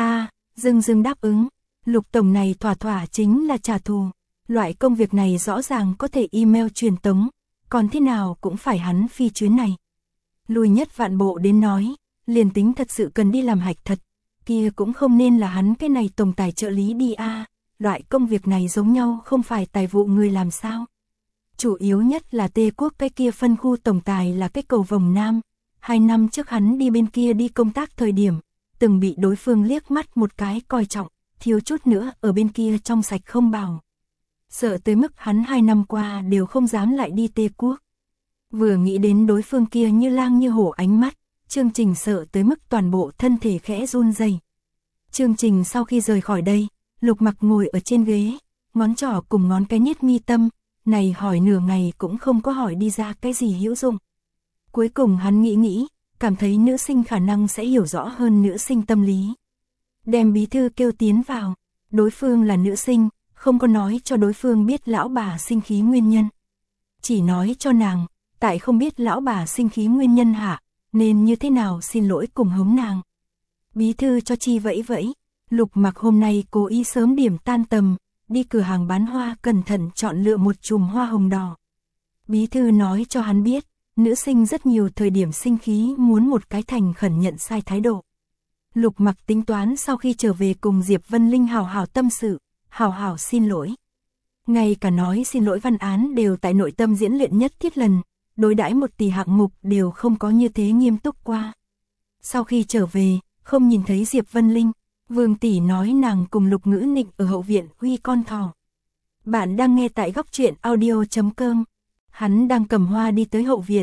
dưng đáp ứng, Lục Tổng này thỏa thỏa chính là trả thù, loại công việc này rõ ràng có thể email truyền tống, còn thế nào cũng phải hắn phi chuyến này. Lùi nhất vạn bộ đến nói, liền tính thật sự cần đi làm hạch thật, kia cũng không nên là hắn cái này tổng tài trợ lý đi loại công việc này giống nhau không phải tài vụ người làm sao. Chủ yếu nhất là Tề Quốc cái kia phân khu tổng tài là cái cầu vồng nam, 2 năm trước hắn đi bên kia đi công tác thời điểm, từng bị đối phương liếc mắt một cái coi trọng, thiếu chút nữa ở bên kia trong sạch không bảo. Sợ tới mức hắn 2 năm qua đều không dám lại đi Tề Quốc. Vừa nghĩ đến đối phương kia như lang như hổ ánh mắt, Chương Trình sợ tới mức toàn bộ thân thể khẽ run rẩy. Chương Trình sau khi rời khỏi đây, Lục Mặc ngồi ở trên ghế, ngón trỏ cùng ngón cái nhét mi tâm, này hỏi nửa ngày cũng không có hỏi đi ra cái gì hữu dụng. Cuối cùng hắn nghĩ, cảm thấy nữ sinh khả năng sẽ hiểu rõ hơn nữ sinh tâm lý. Đem bí thư kêu tiến vào, đối phương là nữ sinh, không có nói cho đối phương biết lão bà sinh khí nguyên nhân. Chỉ nói cho nàng, tại không biết lão bà sinh khí nguyên nhân hạ, nên như thế nào xin lỗi cùng hống nàng. Bí thư cho chi vẫy vẫy, Lục Mặc hôm nay cố ý sớm điểm tan tầm, đi cửa hàng bán hoa cẩn thận chọn lựa một chùm hoa hồng đỏ. Bí thư nói cho hắn biết, nữ sinh rất nhiều thời điểm sinh khí muốn một cái thành khẩn nhận sai thái độ. Lục Mặc tính toán sau khi trở về cùng Diệp Vân Linh hào hào tâm sự, hào hào xin lỗi. Ngay cả nói xin lỗi văn án đều tại nội tâm diễn luyện nhất thiết lần, đối đãi một tỷ hạng mục đều không có như thế nghiêm túc qua. Sau khi trở về, không nhìn thấy Diệp Vân Linh, Vương tỷ nói nàng cùng Lục Ngữ Nịnh ở hậu viện huy con thỏ. Bạn đang nghe tại góc truyện audio.com. Hắn đang cầm hoa đi tới hậu viện,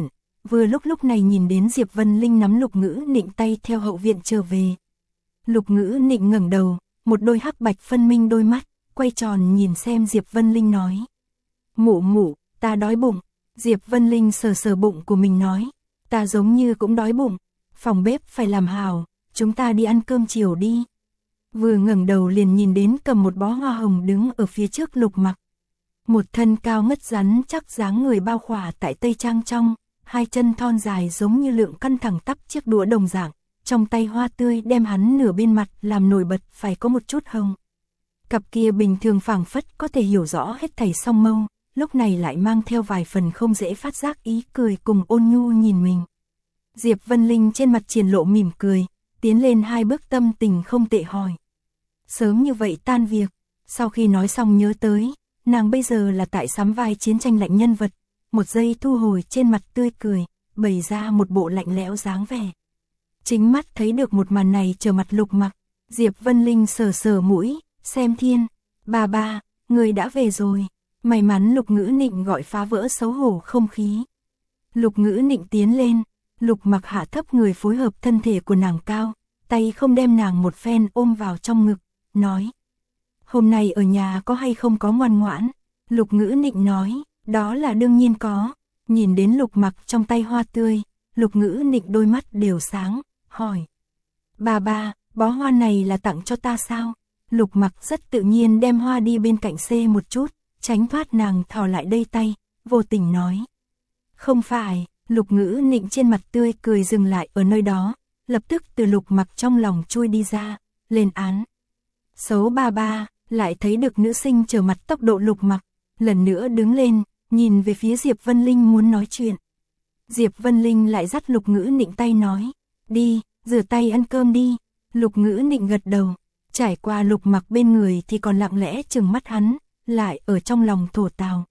vừa lúc này nhìn đến Diệp Vân Linh nắm Lục Ngữ Nịnh tay theo hậu viện trở về. Lục Ngữ Nịnh ngẩng đầu, một đôi hắc bạch phân minh đôi mắt, quay tròn nhìn xem Diệp Vân Linh nói. Mụ mụ, ta đói bụng. Diệp Vân Linh sờ sờ bụng của mình nói. Ta giống như cũng đói bụng, phòng bếp phải làm hào, chúng ta đi ăn cơm chiều đi. Vừa ngẩng đầu liền nhìn đến cầm một bó hoa hồng đứng ở phía trước Lục Mặc. Một thân cao ngất rắn chắc dáng người bao khỏa tại tây trang trong, hai chân thon dài giống như lượng căn thẳng tắp chiếc đũa đồng dạng, trong tay hoa tươi đem hắn nửa bên mặt làm nổi bật phải có một chút hồng. Cặp kia bình thường phảng phất có thể hiểu rõ hết thảy song mâu, lúc này lại mang theo vài phần không dễ phát giác ý cười cùng ôn nhu nhìn mình. Diệp Vân Linh trên mặt triển lộ mỉm cười, tiến lên hai bước tâm tình không tệ hỏi. Sớm như vậy tan việc, sau khi nói xong nhớ tới, nàng bây giờ là tại sắm vai chiến tranh lạnh nhân vật, một giây thu hồi trên mặt tươi cười, bày ra một bộ lạnh lẽo dáng vẻ. Chính mắt thấy được một màn này trở mặt Lục Mặc, Diệp Vân Linh sờ sờ mũi, xem thiên, bà, người đã về rồi. May mắn Lục Ngữ Nịnh gọi phá vỡ xấu hổ không khí. Lục Ngữ Nịnh tiến lên, Lục Mặc hạ thấp người phối hợp thân thể của nàng cao, tay không đem nàng một phen ôm vào trong ngực, nói. Hôm nay ở nhà có hay không có ngoan ngoãn? Lục Ngữ Nịnh nói, đó là đương nhiên có. Nhìn đến Lục Mặc trong tay hoa tươi, Lục Ngữ Nịnh đôi mắt đều sáng, hỏi. Bà, bó hoa này là tặng cho ta sao? Lục Mặc rất tự nhiên đem hoa đi bên cạnh xê một chút, tránh thoát nàng thò lại đây tay, vô tình nói. Không phải, Lục Ngữ Nịnh trên mặt tươi cười dừng lại ở nơi đó, lập tức từ Lục Mặc trong lòng chui đi ra, lên án. Xấu bà, lại thấy được nữ sinh trở mặt tốc độ Lục Mặc, lần nữa đứng lên, nhìn về phía Diệp Vân Linh muốn nói chuyện. Diệp Vân Linh lại dắt Lục Ngữ Nịnh tay nói, đi, rửa tay ăn cơm đi. Lục Ngữ Nịnh gật đầu, trải qua Lục Mặc bên người thì còn lặng lẽ trừng mắt hắn, lại ở trong lòng thổ tào.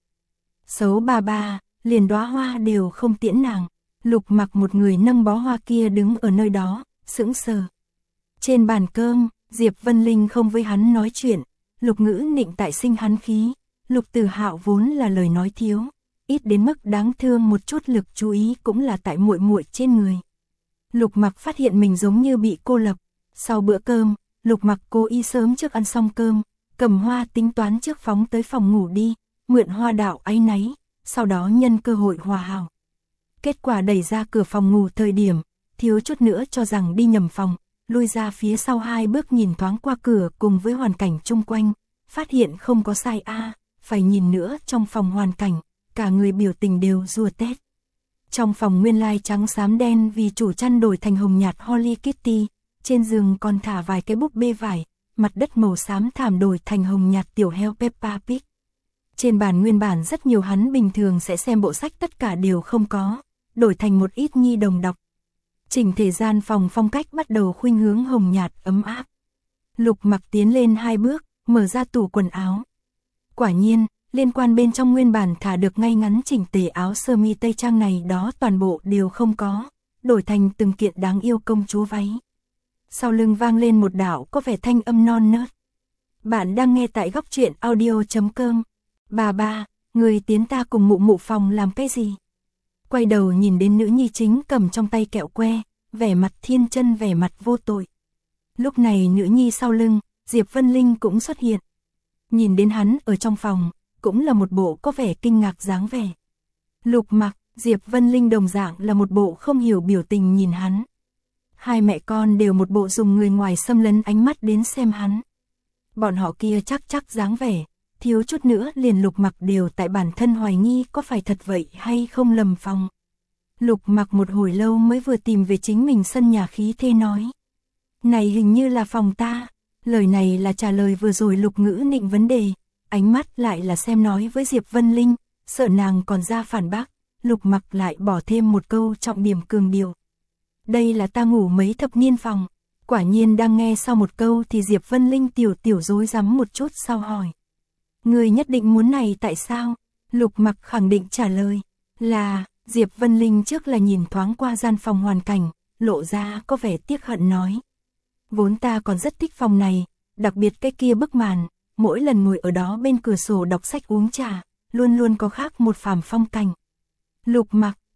Xấu bà, liền đóa hoa đều không tiễn nàng. Lục Mặc một người nâng bó hoa kia đứng ở nơi đó, sững sờ. Trên bàn cơm, Diệp Vân Linh không với hắn nói chuyện, Lục Ngữ Nịnh tại sinh hắn khí, Lục Tử Hạo vốn là lời nói thiếu, ít đến mức đáng thương một chút lực chú ý cũng là tại muội muội trên người. Lục Mặc phát hiện mình giống như bị cô lập. Sau bữa cơm, Lục Mặc cố ý sớm trước ăn xong cơm, cầm hoa tính toán trước phóng tới phòng ngủ đi, mượn hoa đạo áy náy, sau đó nhân cơ hội hòa hảo. Kết quả đẩy ra cửa phòng ngủ thời điểm, thiếu chút nữa cho rằng đi nhầm phòng, lui ra phía sau hai bước nhìn thoáng qua cửa cùng với hoàn cảnh chung quanh, phát hiện không có sai phải nhìn nữa trong phòng hoàn cảnh, cả người biểu tình đều rùa tét. Trong phòng nguyên lai trắng xám đen vì chủ chăn đổi thành hồng nhạt Hello Kitty, trên giường còn thả vài cái búp bê vải, mặt đất màu xám thảm đổi thành hồng nhạt tiểu heo Peppa Pig. Trên bàn nguyên bản rất nhiều hắn bình thường sẽ xem bộ sách tất cả đều không có, đổi thành một ít nhi đồng đọc. Chỉnh thể gian phòng phong cách bắt đầu khuynh hướng hồng nhạt ấm áp. Lục Mặc tiến lên hai bước, mở ra tủ quần áo. Quả nhiên, liên quan bên trong nguyên bản thả được ngay ngắn chỉnh tề áo sơ mi tây trang này đó toàn bộ đều không có, đổi thành từng kiện đáng yêu công chúa váy. Sau lưng vang lên một đạo có vẻ thanh âm non nớt. Bạn đang nghe tại góc truyện audio.com. Bà, người tiến ta cùng mụ mụ phòng làm cái gì? Quay đầu nhìn đến nữ nhi chính cầm trong tay kẹo que, vẻ mặt thiên chân vẻ mặt vô tội. Lúc này nữ nhi sau lưng, Diệp Vân Linh cũng xuất hiện. Nhìn đến hắn ở trong phòng, cũng là một bộ có vẻ kinh ngạc dáng vẻ. Lục Mặc, Diệp Vân Linh đồng dạng là một bộ không hiểu biểu tình nhìn hắn. Hai mẹ con đều một bộ dùng người ngoài xâm lấn ánh mắt đến xem hắn. Bọn họ kia chắc dáng vẻ, thiếu chút nữa liền Lục Mặc đều tại bản thân hoài nghi có phải thật vậy hay không lầm phòng. Lục Mặc một hồi lâu mới vừa tìm về chính mình sân nhà khí thế nói. Này hình như là phòng ta. Lời này là trả lời vừa rồi Lục Ngữ Nịnh vấn đề, ánh mắt lại là xem nói với Diệp Vân Linh, sợ nàng còn ra phản bác, Lục Mặc lại bỏ thêm một câu trọng điểm cường điệu. Đây là ta ngủ mấy thập niên phòng. Quả nhiên đang nghe sau một câu thì Diệp Vân Linh tiểu rối rắm một chút sau hỏi. Người nhất định muốn này tại sao? Lục Mặc khẳng định trả lời là, Diệp Vân Linh trước là nhìn thoáng qua gian phòng hoàn cảnh, lộ ra có vẻ tiếc hận nói. Vốn ta còn rất thích phòng này, đặc biệt cái kia bức màn, mỗi lần ngồi ở đó bên cửa sổ đọc sách uống trà, luôn có khác một phàm phong cảnh. Lục Mặc,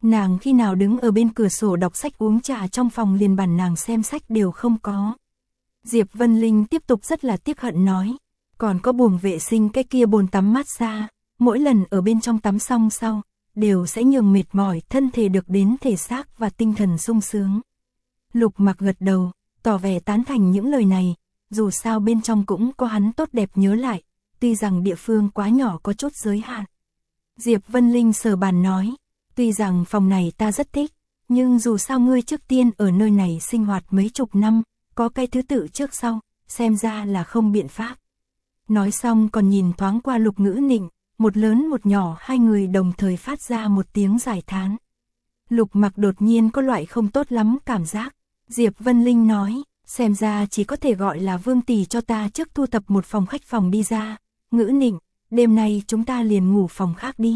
Nàng khi nào đứng ở bên cửa sổ đọc sách uống trà trong phòng liền bản nàng xem sách đều không có. Diệp Vân Linh tiếp tục rất là tiếc hận nói, còn có buồng vệ sinh cái kia bồn tắm massage, mỗi lần ở bên trong tắm xong sau, đều sẽ nhường mệt mỏi thân thể được đến thể xác và tinh thần sung sướng. Lục Mặc gật đầu, tỏ vẻ tán thành những lời này, dù sao bên trong cũng có hắn tốt đẹp nhớ lại, tuy rằng địa phương quá nhỏ có chút giới hạn. Diệp Vân Linh sờ bàn nói, tuy rằng phòng này ta rất thích, nhưng dù sao ngươi trước tiên ở nơi này sinh hoạt mấy chục năm, có cái thứ tự trước sau, xem ra là không biện pháp. Nói xong còn nhìn thoáng qua Lục Ngữ Nịnh, một lớn một nhỏ hai người đồng thời phát ra một tiếng giải thán. Lục Mặc đột nhiên có loại không tốt lắm cảm giác. Diệp Vân Linh nói, xem ra chỉ có thể gọi là Vương tỷ cho ta trước thu thập một phòng khách phòng đi ra. Ngữ Nịnh, đêm nay chúng ta liền ngủ phòng khác đi.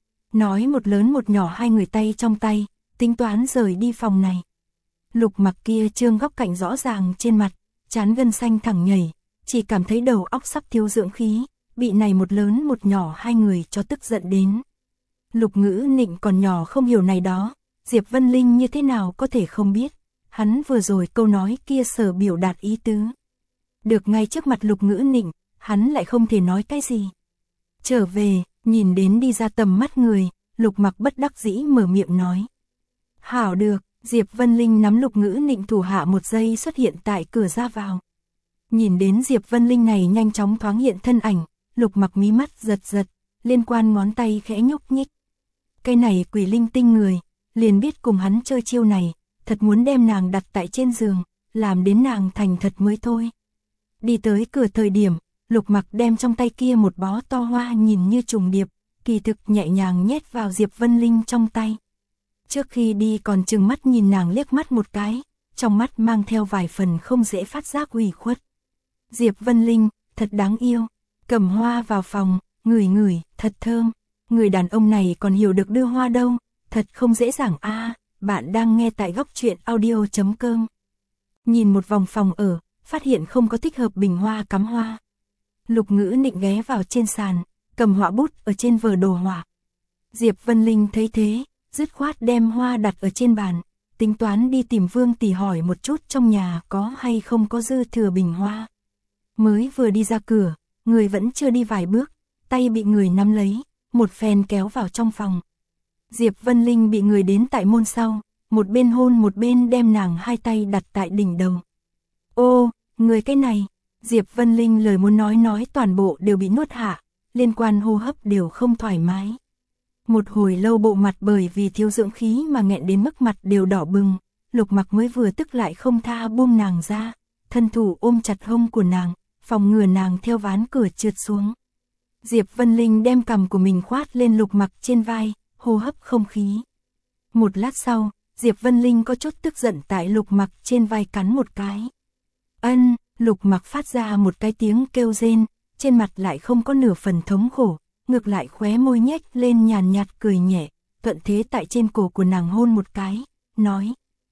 Nói một lớn một nhỏ hai người tay trong tay, tính toán rời đi phòng này. Lục Mặc kia trương góc cạnh rõ ràng trên mặt, trán gân xanh thẳng nhảy, chỉ cảm thấy đầu óc sắp thiếu dưỡng khí, bị này một lớn một nhỏ hai người cho tức giận đến. Lục Ngữ Nịnh còn nhỏ không hiểu này đó, Diệp Vân Linh như thế nào có thể không biết, hắn vừa rồi câu nói kia sở biểu đạt ý tứ. Được ngay trước mặt Lục Ngữ Nịnh, hắn lại không thể nói cái gì. Trở về, nhìn đến đi ra tầm mắt người, Lục Mặc bất đắc dĩ mở miệng nói. Hảo được, Diệp Vân Linh nắm Lục Ngữ Nịnh thủ hạ một giây xuất hiện tại cửa ra vào. Nhìn đến Diệp Vân Linh này nhanh chóng thoáng hiện thân ảnh, Lục Mặc mí mắt giật giật, liên quan ngón tay khẽ nhúc nhích. Cái này quỷ linh tinh người, liền biết cùng hắn chơi chiêu này, thật muốn đem nàng đặt tại trên giường, làm đến nàng thành thật mới thôi. Đi tới cửa thời điểm, Lục Mặc đem trong tay kia một bó to hoa nhìn như trùng điệp, kỳ thực nhẹ nhàng nhét vào Diệp Vân Linh trong tay. Trước khi đi còn trừng mắt nhìn nàng liếc mắt một cái, trong mắt mang theo vài phần không dễ phát giác ủy khuất. Diệp Vân Linh, thật đáng yêu, cầm hoa vào phòng, ngửi ngửi, thật thơm. Người đàn ông này còn hiểu được đưa hoa đâu, thật không dễ dàng a. Bạn đang nghe tại góc truyện audio.com. Nhìn một vòng phòng ở, phát hiện không có thích hợp bình hoa cắm hoa. Lục Ngữ Nịnh ghé vào trên sàn, cầm họa bút ở trên vở đồ họa. Diệp Vân Linh thấy thế, dứt khoát đem hoa đặt ở trên bàn, tính toán đi tìm Vương tỷ hỏi một chút trong nhà có hay không có dư thừa bình hoa. Mới vừa đi ra cửa, người vẫn chưa đi vài bước, tay bị người nắm lấy, một phen kéo vào trong phòng. Diệp Vân Linh bị người đến tại môn sau, một bên hôn một bên đem nàng hai tay đặt tại đỉnh đầu. Ô, người cái này, Diệp Vân Linh lời muốn nói toàn bộ đều bị nuốt hạ, liên quan hô hấp đều không thoải mái. Một hồi lâu bộ mặt bởi vì thiếu dưỡng khí mà nghẹn đến mức mặt đều đỏ bừng, Lục Mặc mới vừa tức lại không tha buông nàng ra, thân thủ ôm chặt hông của nàng, phòng ngừa nàng theo ván cửa trượt xuống. Diệp Vân Linh đem cằm của mình khoát lên Lục Mặc trên vai, hô hấp không khí. Một lát sau, Diệp Vân Linh có chút tức giận tại Lục Mặc trên vai cắn một cái. Ân, Lục Mặc phát ra một cái tiếng kêu rên, trên mặt lại không có nửa phần thống khổ, ngược lại khóe môi nhếch lên nhàn nhạt cười nhẹ, thuận thế tại trên cổ của nàng hôn một cái, nói.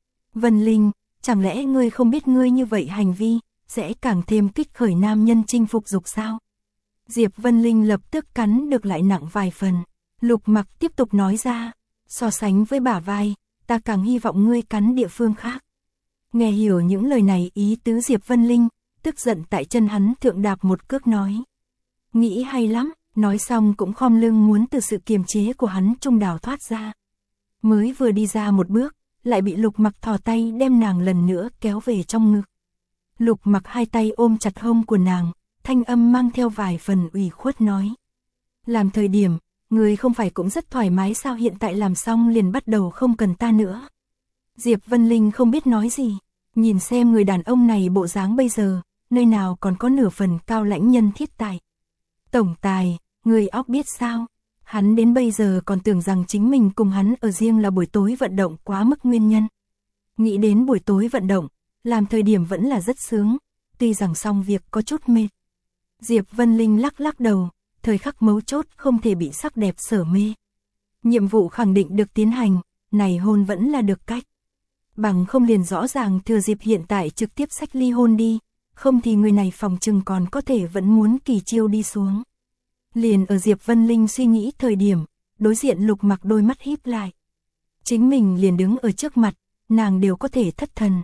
Vân Linh, chẳng lẽ ngươi không biết ngươi như vậy hành vi, sẽ càng thêm kích khởi nam nhân chinh phục dục sao? Diệp Vân Linh lập tức cắn được lại nặng vài phần. Lục Mặc tiếp tục nói ra, so sánh với bả vai, ta càng hy vọng ngươi cắn địa phương khác. Nghe hiểu những lời này ý tứ Diệp Vân Linh, tức giận tại chân hắn thượng đạp một cước nói. Nghĩ hay lắm, nói xong cũng khom lưng muốn từ sự kiềm chế của hắn trung đảo thoát ra. Mới vừa đi ra một bước, lại bị Lục Mặc thò tay đem nàng lần nữa kéo về trong ngực. Lục Mặc hai tay ôm chặt hông của nàng, thanh âm mang theo vài phần ủy khuất nói. Làm thời điểm, người không phải cũng rất thoải mái sao hiện tại làm xong liền bắt đầu không cần ta nữa. Diệp Vân Linh không biết nói gì, nhìn xem người đàn ông này bộ dáng bây giờ, nơi nào còn có nửa phần cao lãnh nhân thiết tài. Tổng tài, người óc biết sao, hắn đến bây giờ còn tưởng rằng chính mình cùng hắn ở riêng là buổi tối vận động quá mức nguyên nhân. Nghĩ đến buổi tối vận động, làm thời điểm vẫn là rất sướng, tuy rằng xong việc có chút mệt. Diệp Vân Linh lắc lắc đầu, thời khắc mấu chốt không thể bị sắc đẹp sở mê. Nhiệm vụ khẳng định được tiến hành, này hôn vẫn là được cách. Bằng không liền rõ ràng thừa dịp hiện tại trực tiếp xách ly hôn đi, không thì người này phòng chừng còn có thể vẫn muốn kỳ chiêu đi xuống. Liền ở Diệp Vân Linh suy nghĩ thời điểm, đối diện Lục Mặc đôi mắt híp lại. Chính mình liền đứng ở trước mặt, nàng đều có thể thất thần.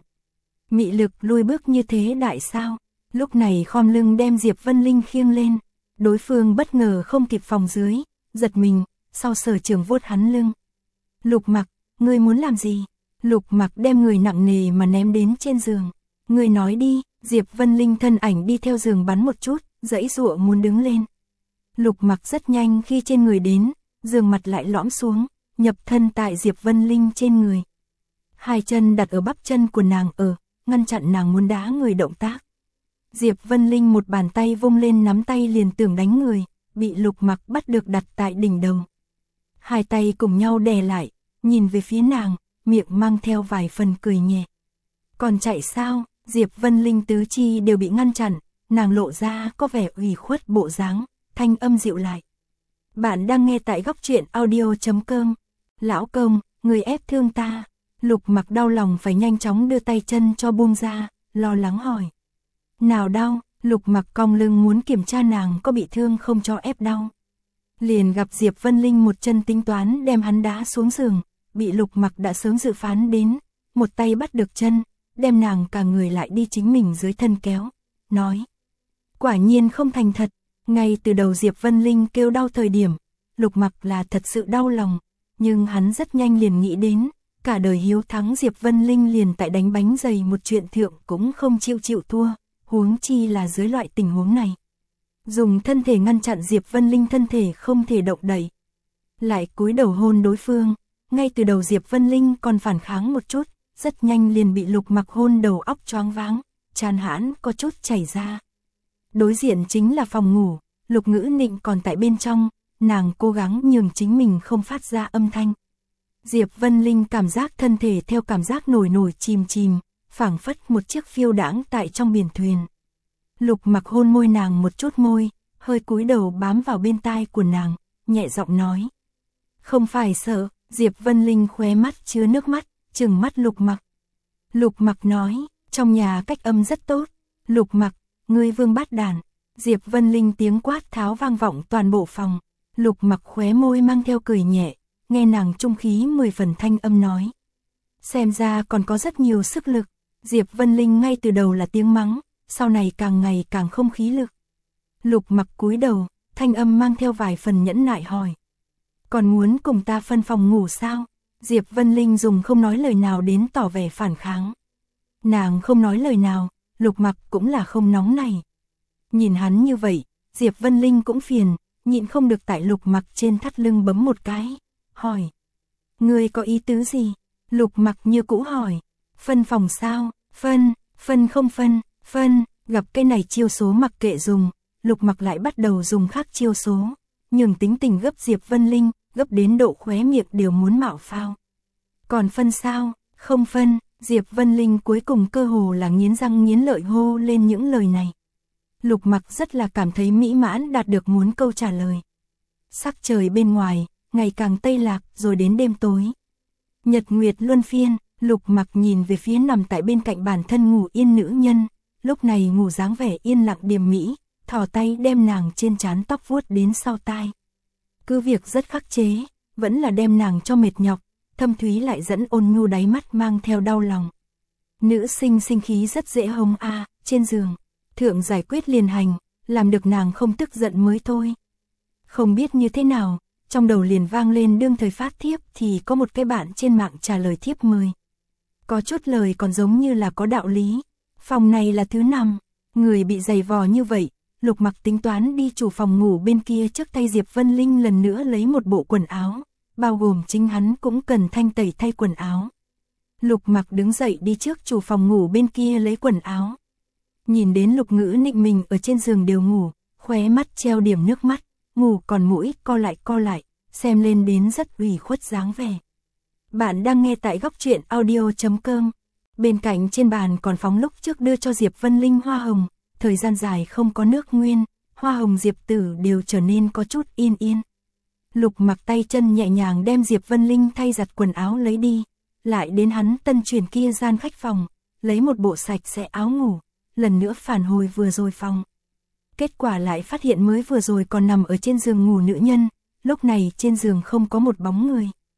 Mị lực lui bước như thế đại sao? Lúc này khom lưng đem Diệp Vân Linh khiêng lên, đối phương bất ngờ không kịp phòng dưới, giật mình, sau sở trường vuốt hắn lưng. Lục Mặc, ngươi muốn làm gì? Lục Mặc đem người nặng nề mà ném đến trên giường. Ngươi nói đi. Diệp Vân Linh thân ảnh đi theo giường bắn một chút, giãy giụa muốn đứng lên. Lục Mặc rất nhanh khi trên người đến, giường mặt lại lõm xuống, nhập thân tại Diệp Vân Linh trên người. Hai chân đặt ở bắp chân của nàng ngăn chặn nàng muốn đá người động tác. Diệp Vân Linh một bàn tay vung lên nắm tay liền tưởng đánh người, bị Lục Mặc bắt được đặt tại đỉnh đầu. Hai tay cùng nhau đè lại, nhìn về phía nàng, miệng mang theo vài phần cười nhẹ. Còn chạy sao? Diệp Vân Linh tứ chi đều bị ngăn chặn, nàng lộ ra có vẻ ủy khuất bộ dáng, thanh âm dịu lại. Bạn đang nghe tại góc truyện audio.com. Lão công, người ép thương ta. Lục Mặc đau lòng phải nhanh chóng đưa tay chân cho buông ra, lo lắng hỏi. Nào đau? Lục Mặc cong lưng muốn kiểm tra nàng có bị thương không cho ép đau. Liền gặp Diệp Vân Linh một chân tính toán đem hắn đá xuống giường, bị Lục Mặc đã sớm dự phán đến, một tay bắt được chân, đem nàng cả người lại đi chính mình dưới thân kéo, nói. Quả nhiên không thành thật, ngay từ đầu Diệp Vân Linh kêu đau thời điểm, Lục Mặc là thật sự đau lòng, nhưng hắn rất nhanh liền nghĩ đến, cả đời hiếu thắng Diệp Vân Linh liền tại đánh bánh dày một chuyện thượng cũng không chịu thua, huống chi là dưới loại tình huống này. Dùng thân thể ngăn chặn Diệp Vân Linh thân thể không thể động đậy. Lại cúi đầu hôn đối phương, ngay từ đầu Diệp Vân Linh còn phản kháng một chút, rất nhanh liền bị Lục Mặc hôn đầu óc choáng váng, tràn hãn có chút chảy ra. Đối diện chính là phòng ngủ, Lục Ngữ Nịnh còn tại bên trong, nàng cố gắng nhường chính mình không phát ra âm thanh. Diệp Vân Linh cảm giác thân thể theo cảm giác nổi chìm, phảng phất một chiếc phiêu đãng tại trong biển thuyền. Lục Mặc hôn môi nàng một chút môi, hơi cúi đầu bám vào bên tai của nàng, nhẹ giọng nói. Không phải sợ. Diệp Vân Linh khóe mắt chứa nước mắt, trừng mắt Lục Mặc. Lục Mặc nói, trong nhà cách âm rất tốt. Lục Mặc, ngươi vương bát đàn. Diệp Vân Linh tiếng quát tháo vang vọng toàn bộ phòng. Lục Mặc khóe môi mang theo cười nhẹ, nghe nàng trung khí 10 phần thanh âm nói. Xem ra còn có rất nhiều sức lực. Diệp Vân Linh ngay từ đầu là tiếng mắng, sau này càng ngày càng không khí lực. Lục Mặc cúi đầu, thanh âm mang theo vài phần nhẫn nại hỏi. Còn muốn cùng ta phân phòng ngủ sao? Diệp Vân Linh dùng không nói lời nào đến tỏ vẻ phản kháng. Nàng không nói lời nào, Lục Mặc cũng là không nóng này. Nhìn hắn như vậy, Diệp Vân Linh cũng phiền, nhịn không được tại Lục Mặc trên thắt lưng bấm một cái, hỏi. Ngươi có ý tứ gì? Lục Mặc như cũ hỏi. Phân phòng sao? Phân không phân, gặp cái này chiêu số mặc kệ dùng, Lục Mặc lại bắt đầu dùng khác chiêu số, nhường tính tình gấp Diệp Vân Linh, gấp đến độ khóe miệng đều muốn mạo phao. Còn phân sao? Không phân. Diệp Vân Linh cuối cùng cơ hồ là nghiến răng nghiến lợi hô lên những lời này. Lục Mặc rất là cảm thấy mỹ mãn đạt được muốn câu trả lời. Sắc trời bên ngoài, ngày càng tây lạc rồi đến đêm tối. Nhật nguyệt luân phiên, Lục Mặc nhìn về phía nằm tại bên cạnh bản thân ngủ yên nữ nhân, lúc này ngủ dáng vẻ yên lặng điềm mỹ, thò tay đem nàng trên trán tóc vuốt đến sau tai. Cứ việc rất khắc chế, vẫn là đem nàng cho mệt nhọc, Thâm Thúy lại dẫn ôn nhu đáy mắt mang theo đau lòng. Nữ sinh sinh khí rất dễ hống trên giường, thượng giải quyết liền hành, làm được nàng không tức giận mới thôi. Không biết như thế nào, trong đầu liền vang lên đương thời phát thiếp thì có một cái bạn trên mạng trả lời thiếp mời. Có chút lời còn giống như là có đạo lý. Phòng này là thứ 5, người bị giày vò như vậy, Lục Mặc tính toán đi chủ phòng ngủ bên kia trước thay Diệp Vân Linh lần nữa lấy một bộ quần áo, bao gồm chính hắn cũng cần thanh tẩy thay quần áo. Lục Mặc đứng dậy đi trước chủ phòng ngủ bên kia lấy quần áo. Nhìn đến Lục Ngữ Nịnh mình ở trên giường đều ngủ, khóe mắt treo điểm nước mắt, ngủ còn mũi co lại, xem lên đến rất ủy khuất dáng vẻ. Bạn đang nghe tại góc truyện audio.com. Bên cạnh trên bàn còn phóng lúc trước đưa cho Diệp Vân Linh hoa hồng, thời gian dài không có nước nguyên, hoa hồng Diệp Tử đều trở nên có chút yên. Lục Mặc tay chân nhẹ nhàng đem Diệp Vân Linh thay giặt quần áo lấy đi, lại đến hắn tân chuyển kia gian khách phòng, lấy một bộ sạch sẽ áo ngủ, lần nữa phản hồi vừa rồi phòng. Kết quả lại phát hiện mới vừa rồi còn nằm ở trên giường ngủ nữ nhân, lúc này trên giường không có một bóng người.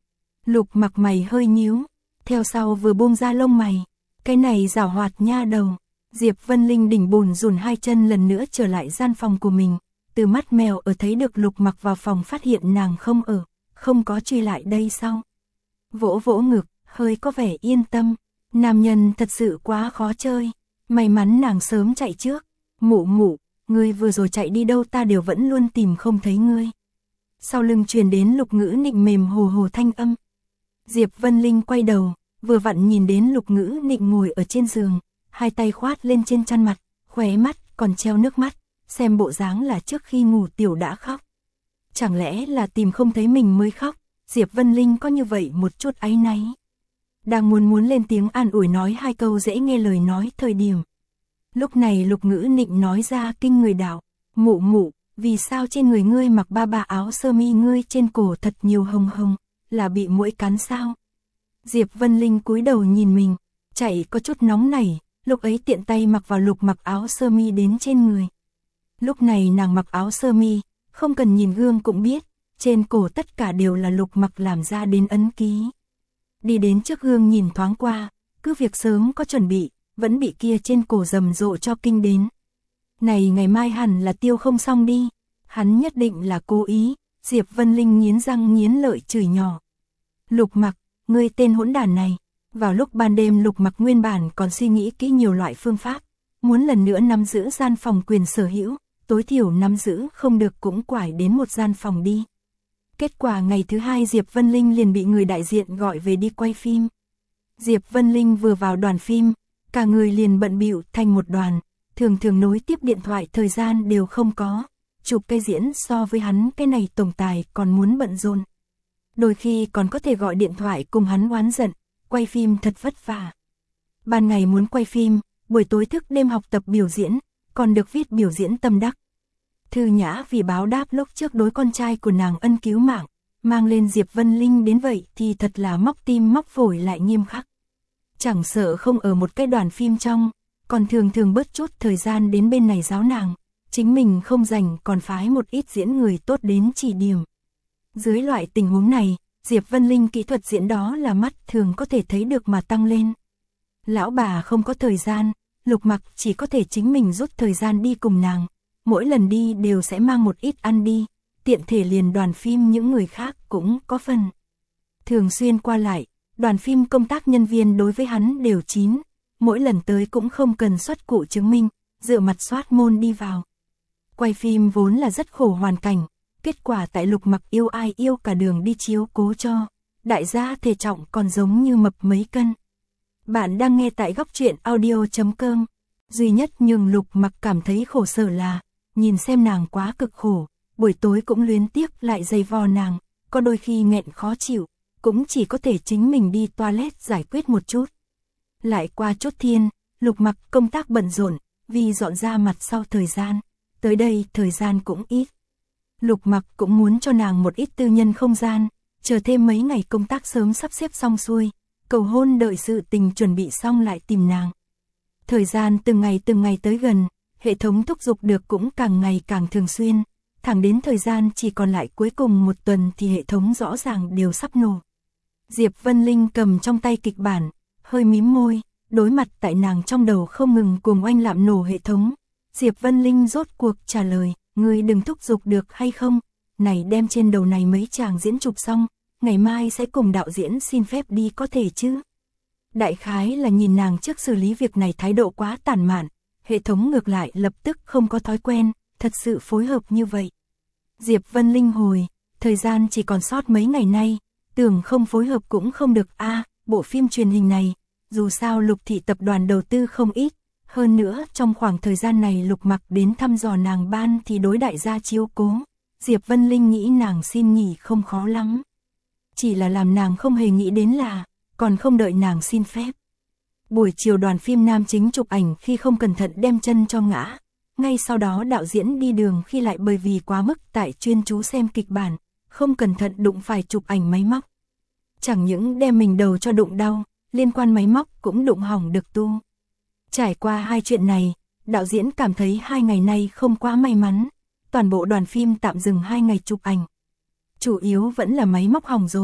Lục Mặc mày hơi nhíu, theo sau vừa buông ra lông mày. Cái này giảo hoạt nha đầu. Diệp Vân Linh đỉnh bùn rùn hai chân lần nữa trở lại gian phòng của mình. Từ mắt mèo ở thấy được Lục Mặc vào phòng phát hiện nàng không ở, không có truy lại đây sau. Vỗ vỗ ngực, hơi có vẻ yên tâm. Nam nhân thật sự quá khó chơi. May mắn nàng sớm chạy trước. Mụ mụ, ngươi vừa rồi chạy đi đâu ta đều vẫn luôn tìm không thấy ngươi. Sau lưng truyền đến Lục Ngữ Nịnh mềm hồ hồ thanh âm. Diệp Vân Linh quay đầu, vừa vặn nhìn đến Lục Ngữ Nịnh ngồi ở trên giường, hai tay khoát lên trên chăn mặt, khóe mắt còn treo nước mắt, xem bộ dáng là trước khi ngủ tiểu đã khóc. Chẳng lẽ là tìm không thấy mình mới khóc? Diệp Vân Linh có như vậy một chút áy náy. Đang muốn lên tiếng an ủi nói hai câu dễ nghe lời nói thời điểm. Lúc này Lục Ngữ Nịnh nói ra kinh người đạo, mụ mụ, vì sao trên người ngươi mặc ba áo sơ mi ngươi trên cổ thật nhiều hồng hồng, là bị muỗi cắn sao? Diệp Vân Linh cúi đầu nhìn mình, chạy có chút nóng nảy, lúc ấy tiện tay mặc vào Lục Mặc áo sơ mi đến trên người. Lúc này nàng mặc áo sơ mi, không cần nhìn gương cũng biết, trên cổ tất cả đều là Lục Mặc làm ra đến ấn ký. Đi đến trước gương nhìn thoáng qua, cứ việc sớm có chuẩn bị, vẫn bị kia trên cổ rầm rộ cho kinh đến. Này ngày mai hẳn là tiêu không xong đi, hắn nhất định là cố ý. Diệp Vân Linh nghiến răng nghiến lợi chửi nhỏ. Lục Mặc, ngươi tên hỗn đản này. Vào lúc ban đêm Lục Mặc nguyên bản còn suy nghĩ kỹ nhiều loại phương pháp, muốn lần nữa nắm giữ gian phòng quyền sở hữu, tối thiểu nắm giữ không được cũng quải đến một gian phòng đi. Kết quả ngày thứ hai Diệp Vân Linh liền bị người đại diện gọi về đi quay phim. Diệp Vân Linh vừa vào đoàn phim, cả người liền bận bịu thành một đoàn, thường nối tiếp điện thoại thời gian đều không có. Chụp cái diễn so với hắn cái này tổng tài còn muốn bận rộn. Đôi khi còn có thể gọi điện thoại cùng hắn oán giận, quay phim thật vất vả. Ban ngày muốn quay phim, buổi tối thức đêm học tập biểu diễn, còn được viết biểu diễn tâm đắc. Thư Nhã vì báo đáp lúc trước đối con trai của nàng ân cứu mạng, mang lên Diệp Vân Linh đến vậy thì thật là móc tim móc phổi lại nghiêm khắc. Chẳng sợ không ở một cái đoàn phim trong, còn thường bớt chút thời gian đến bên này giáo nàng. Chính mình không rảnh còn phái một ít diễn người tốt đến chỉ điểm. Dưới loại tình huống này, Diệp Vân Linh kỹ thuật diễn đó là mắt thường có thể thấy được mà tăng lên. Lão bà không có thời gian, Lục Mặc chỉ có thể chính mình rút thời gian đi cùng nàng. Mỗi lần đi đều sẽ mang một ít ăn đi, tiện thể liền đoàn phim những người khác cũng có phần. Thường xuyên qua lại, đoàn phim công tác nhân viên đối với hắn đều chín, mỗi lần tới cũng không cần xuất cụ chứng minh, dựa mặt soát môn đi vào. Quay phim vốn là rất khổ hoàn cảnh, kết quả tại Lục Mặc yêu ai yêu cả đường đi chiếu cố cho, đại gia thể trọng còn giống như mập mấy cân. Bạn đang nghe tại góc truyện audio.com, duy nhất nhưng Lục Mặc cảm thấy khổ sở là, nhìn xem nàng quá cực khổ, buổi tối cũng luyến tiếc lại giày vò nàng, có đôi khi nghẹn khó chịu, cũng chỉ có thể chính mình đi toilet giải quyết một chút. Lại qua chốt thiên, Lục Mặc công tác bận rộn, vì dọn ra mặt sau thời gian. Tới đây thời gian cũng ít. Lục Mặc cũng muốn cho nàng một ít tư nhân không gian, chờ thêm mấy ngày công tác sớm sắp xếp xong xuôi, cầu hôn đợi sự tình chuẩn bị xong lại tìm nàng. Thời gian từng ngày tới gần, hệ thống thúc giục được cũng càng ngày càng thường xuyên, thẳng đến thời gian chỉ còn lại cuối cùng một tuần thì hệ thống rõ ràng đều sắp nổ. Diệp Vân Linh cầm trong tay kịch bản, hơi mím môi, đối mặt tại nàng trong đầu không ngừng cuồng oanh lạm nổ hệ thống. Diệp Vân Linh rốt cuộc trả lời, ngươi đừng thúc giục được hay không, này đem trên đầu này mấy chàng diễn chụp xong, ngày mai sẽ cùng đạo diễn xin phép đi có thể chứ. Đại khái là nhìn nàng trước xử lý việc này thái độ quá tàn mạn, hệ thống ngược lại lập tức không có thói quen, thật sự phối hợp như vậy. Diệp Vân Linh hồi, thời gian chỉ còn sót mấy ngày nay, tưởng không phối hợp cũng không được bộ phim truyền hình này, dù sao Lục thị tập đoàn đầu tư không ít. Hơn nữa, trong khoảng thời gian này Lục Mặc đến thăm dò nàng ban thì đối đại gia chiếu cố. Diệp Vân Linh nghĩ nàng xin nghỉ không khó lắm. Chỉ là làm nàng không hề nghĩ đến là, còn không đợi nàng xin phép. Buổi chiều đoàn phim nam chính chụp ảnh khi không cẩn thận đem chân cho ngã. Ngay sau đó đạo diễn đi đường khi lại bởi vì quá mức tại chuyên chú xem kịch bản, không cẩn thận đụng phải chụp ảnh máy móc. Chẳng những đem mình đầu cho đụng đau, liên quan máy móc cũng đụng hỏng được tu. Trải qua hai chuyện này, đạo diễn cảm thấy 2 ngày nay không quá may mắn, toàn bộ đoàn phim tạm dừng 2 ngày chụp ảnh. Chủ yếu vẫn là máy móc hỏng rồi,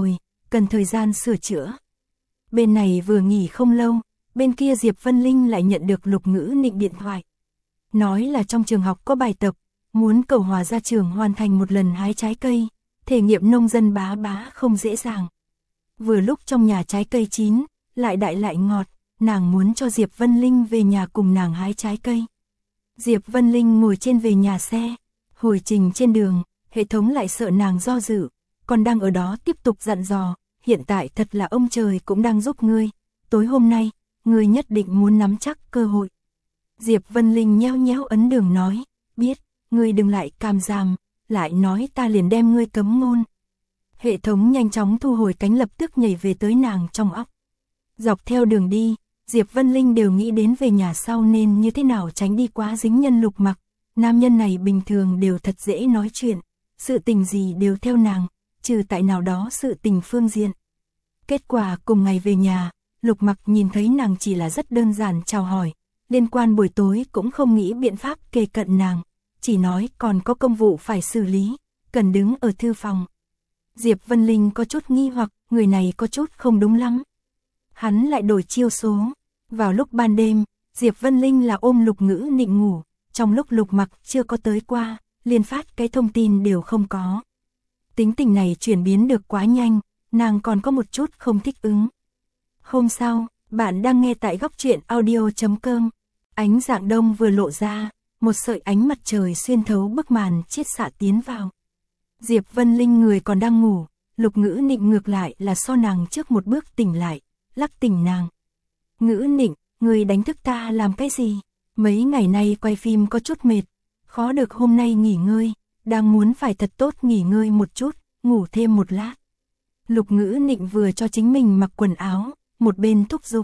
cần thời gian sửa chữa. Bên này vừa nghỉ không lâu, bên kia Diệp Vân Linh lại nhận được Lục Ngữ Nịnh điện thoại. Nói là trong trường học có bài tập, muốn cầu hòa ra trường hoàn thành một lần hái trái cây, thể nghiệm nông dân bá bá không dễ dàng. Vừa lúc trong nhà trái cây chín, lại đại lại ngọt, nàng muốn cho Diệp Vân Linh về nhà cùng nàng hái trái cây. Diệp Vân Linh ngồi trên về nhà xe, hồi trình trên đường, hệ thống lại sợ nàng do dự, còn đang ở đó tiếp tục dặn dò, hiện tại thật là ông trời cũng đang giúp ngươi, tối hôm nay, ngươi nhất định muốn nắm chắc cơ hội. Diệp Vân Linh nheo nhéo ấn đường nói, biết, ngươi đừng lại càm ràm, lại nói ta liền đem ngươi cấm ngôn. Hệ thống nhanh chóng thu hồi cánh lập tức nhảy về tới nàng trong óc. Dọc theo đường đi, Diệp Vân Linh đều nghĩ đến về nhà sau nên như thế nào tránh đi quá dính nhân Lục Mặc. Nam nhân này bình thường đều thật dễ nói chuyện, sự tình gì đều theo nàng, trừ tại nào đó sự tình phương diện. Kết quả cùng ngày về nhà, Lục Mặc nhìn thấy nàng chỉ là rất đơn giản chào hỏi, liên quan buổi tối cũng không nghĩ biện pháp kề cận nàng, chỉ nói còn có công vụ phải xử lý, cần đứng ở thư phòng. Diệp Vân Linh có chút nghi hoặc, người này có chút không đúng lắm. Hắn lại đổi chiêu số. Vào lúc ban đêm, Diệp Vân Linh là ôm Lục Ngữ Nịnh ngủ, trong lúc Lục Mặc chưa có tới qua, liền phát cái thông tin đều không có. Tính tình này chuyển biến được quá nhanh, nàng còn có một chút không thích ứng. Hôm sau, bạn đang nghe tại góc truyện audio.com. Ánh rạng đông vừa lộ ra, một sợi ánh mặt trời xuyên thấu bức màn chiết xạ tiến vào. Diệp Vân Linh người còn đang ngủ, Lục Ngữ Nịnh ngược lại là so nàng trước một bước tỉnh lại, lắc tỉnh nàng. Ngữ Nịnh, người đánh thức ta làm cái gì? Mấy ngày nay quay phim có chút mệt, khó được hôm nay nghỉ ngơi, đang muốn phải thật tốt nghỉ ngơi một chút, ngủ thêm một lát. Lục Ngữ Nịnh vừa cho chính mình mặc quần áo, một bên thúc giục.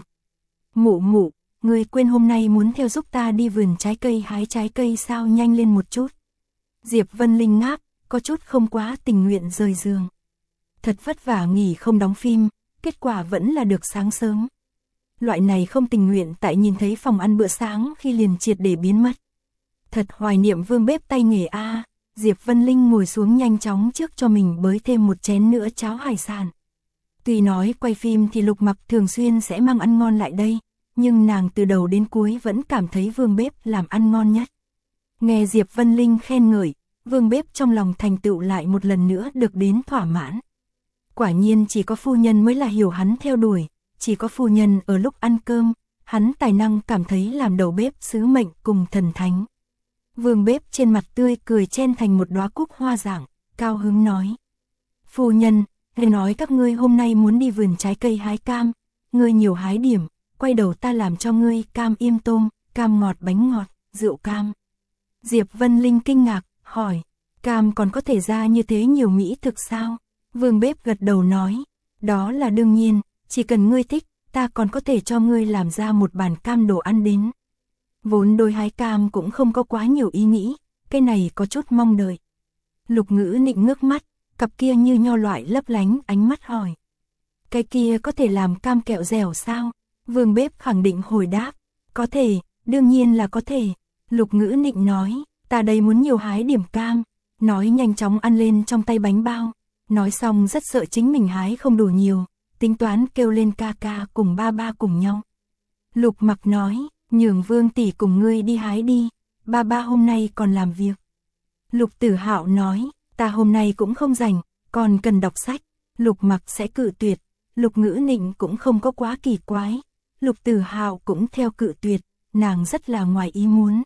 Mụ mụ, người quên hôm nay muốn theo giúp ta đi vườn trái cây hái trái cây sao, nhanh lên một chút. Diệp Vân Linh ngáp, có chút không quá tình nguyện rời giường. Thật vất vả nghỉ không đóng phim, kết quả vẫn là được sáng sớm. Loại này không tình nguyện tại nhìn thấy phòng ăn bữa sáng khi liền triệt để biến mất. Thật hoài niệm vương bếp tay nghề a. Diệp Vân Linh ngồi xuống nhanh chóng trước cho mình bới thêm một chén nữa cháo hải sản. Tuy nói quay phim thì Lục Mặc thường xuyên sẽ mang ăn ngon lại đây, nhưng nàng từ đầu đến cuối vẫn cảm thấy vương bếp làm ăn ngon nhất. Nghe Diệp Vân Linh khen ngợi, vương bếp trong lòng thành tựu lại một lần nữa được đến thỏa mãn. Quả nhiên chỉ có phu nhân mới là hiểu hắn theo đuổi, chỉ có phu nhân ở lúc ăn cơm, hắn tài năng cảm thấy làm đầu bếp sứ mệnh cùng thần thánh. Vương bếp trên mặt tươi cười chen thành một đóa cúc hoa dạng, cao hứng nói. Phu nhân, nghe nói các ngươi hôm nay muốn đi vườn trái cây hái cam, ngươi nhiều hái điểm, quay đầu ta làm cho ngươi cam yêm tôm, cam ngọt bánh ngọt, rượu cam. Diệp Vân Linh kinh ngạc, hỏi, cam còn có thể ra như thế nhiều mỹ thực sao? Vương bếp gật đầu nói, đó là đương nhiên, chỉ cần ngươi thích, ta còn có thể cho ngươi làm ra một bàn cam đồ ăn đến. Vốn đôi hái cam cũng không có quá nhiều ý nghĩ, cái này có chút mong đợi. Lục Ngữ Nịnh ngước mắt, cặp kia như nho loại lấp lánh ánh mắt hỏi. Cái kia có thể làm cam kẹo dẻo sao? Vương bếp khẳng định hồi đáp, có thể, đương nhiên là có thể. Lục Ngữ Nịnh nói, ta đây muốn nhiều hái điểm cam, nói nhanh chóng ăn lên trong tay bánh bao. Nói xong rất sợ chính mình hái không đủ nhiều, tính toán kêu lên ca ca cùng ba ba cùng nhau. Lục Mặc nói, nhường Vương tỷ cùng ngươi đi hái đi, ba ba hôm nay còn làm việc. Lục Tử Hạo nói, ta hôm nay cũng không rảnh, còn cần đọc sách. Lục Mặc sẽ cự tuyệt, Lục Ngữ Nịnh cũng không có quá kỳ quái. Lục Tử Hạo cũng theo cự tuyệt, nàng rất là ngoài ý muốn.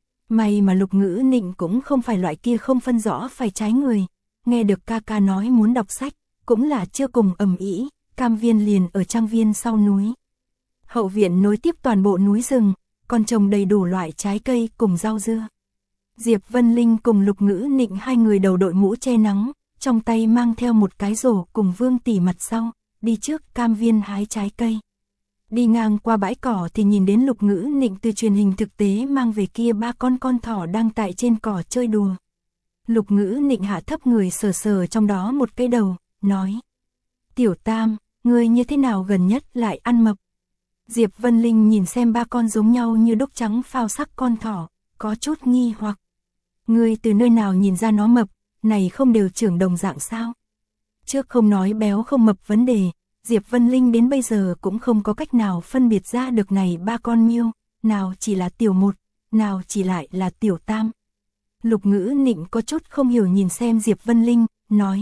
May mà Lục Ngữ Nịnh cũng không phải loại kia không phân rõ phải trái người. Nghe được ca ca nói muốn đọc sách, cũng là chưa cùng ầm ĩ, cam viên liền ở trang viên sau núi. Hậu viện nối tiếp toàn bộ núi rừng, còn trồng đầy đủ loại trái cây cùng rau dưa. Diệp Vân Linh cùng Lục Ngữ Nịnh hai người đầu đội mũ che nắng, trong tay mang theo một cái rổ cùng Vương tỷ mặt sau, đi trước cam viên hái trái cây. Đi ngang qua bãi cỏ thì nhìn đến Lục Ngữ Nịnh từ truyền hình thực tế mang về kia ba con thỏ đang tại trên cỏ chơi đùa. Lục Ngữ Nịnh hạ thấp người sờ sờ trong đó một cái đầu, nói. Tiểu Tam, ngươi như thế nào gần nhất lại ăn mập? Diệp Vân Linh nhìn xem ba con giống nhau như đúc trắng phao sắc con thỏ, có chút nghi hoặc. Ngươi từ nơi nào nhìn ra nó mập, này không đều trưởng đồng dạng sao? Trước không nói béo không mập vấn đề, Diệp Vân Linh đến bây giờ cũng không có cách nào phân biệt ra được này ba con miêu, nào chỉ là tiểu một, nào chỉ lại là tiểu tam. Lục Ngữ Nịnh có chút không hiểu nhìn xem Diệp Vân Linh, nói.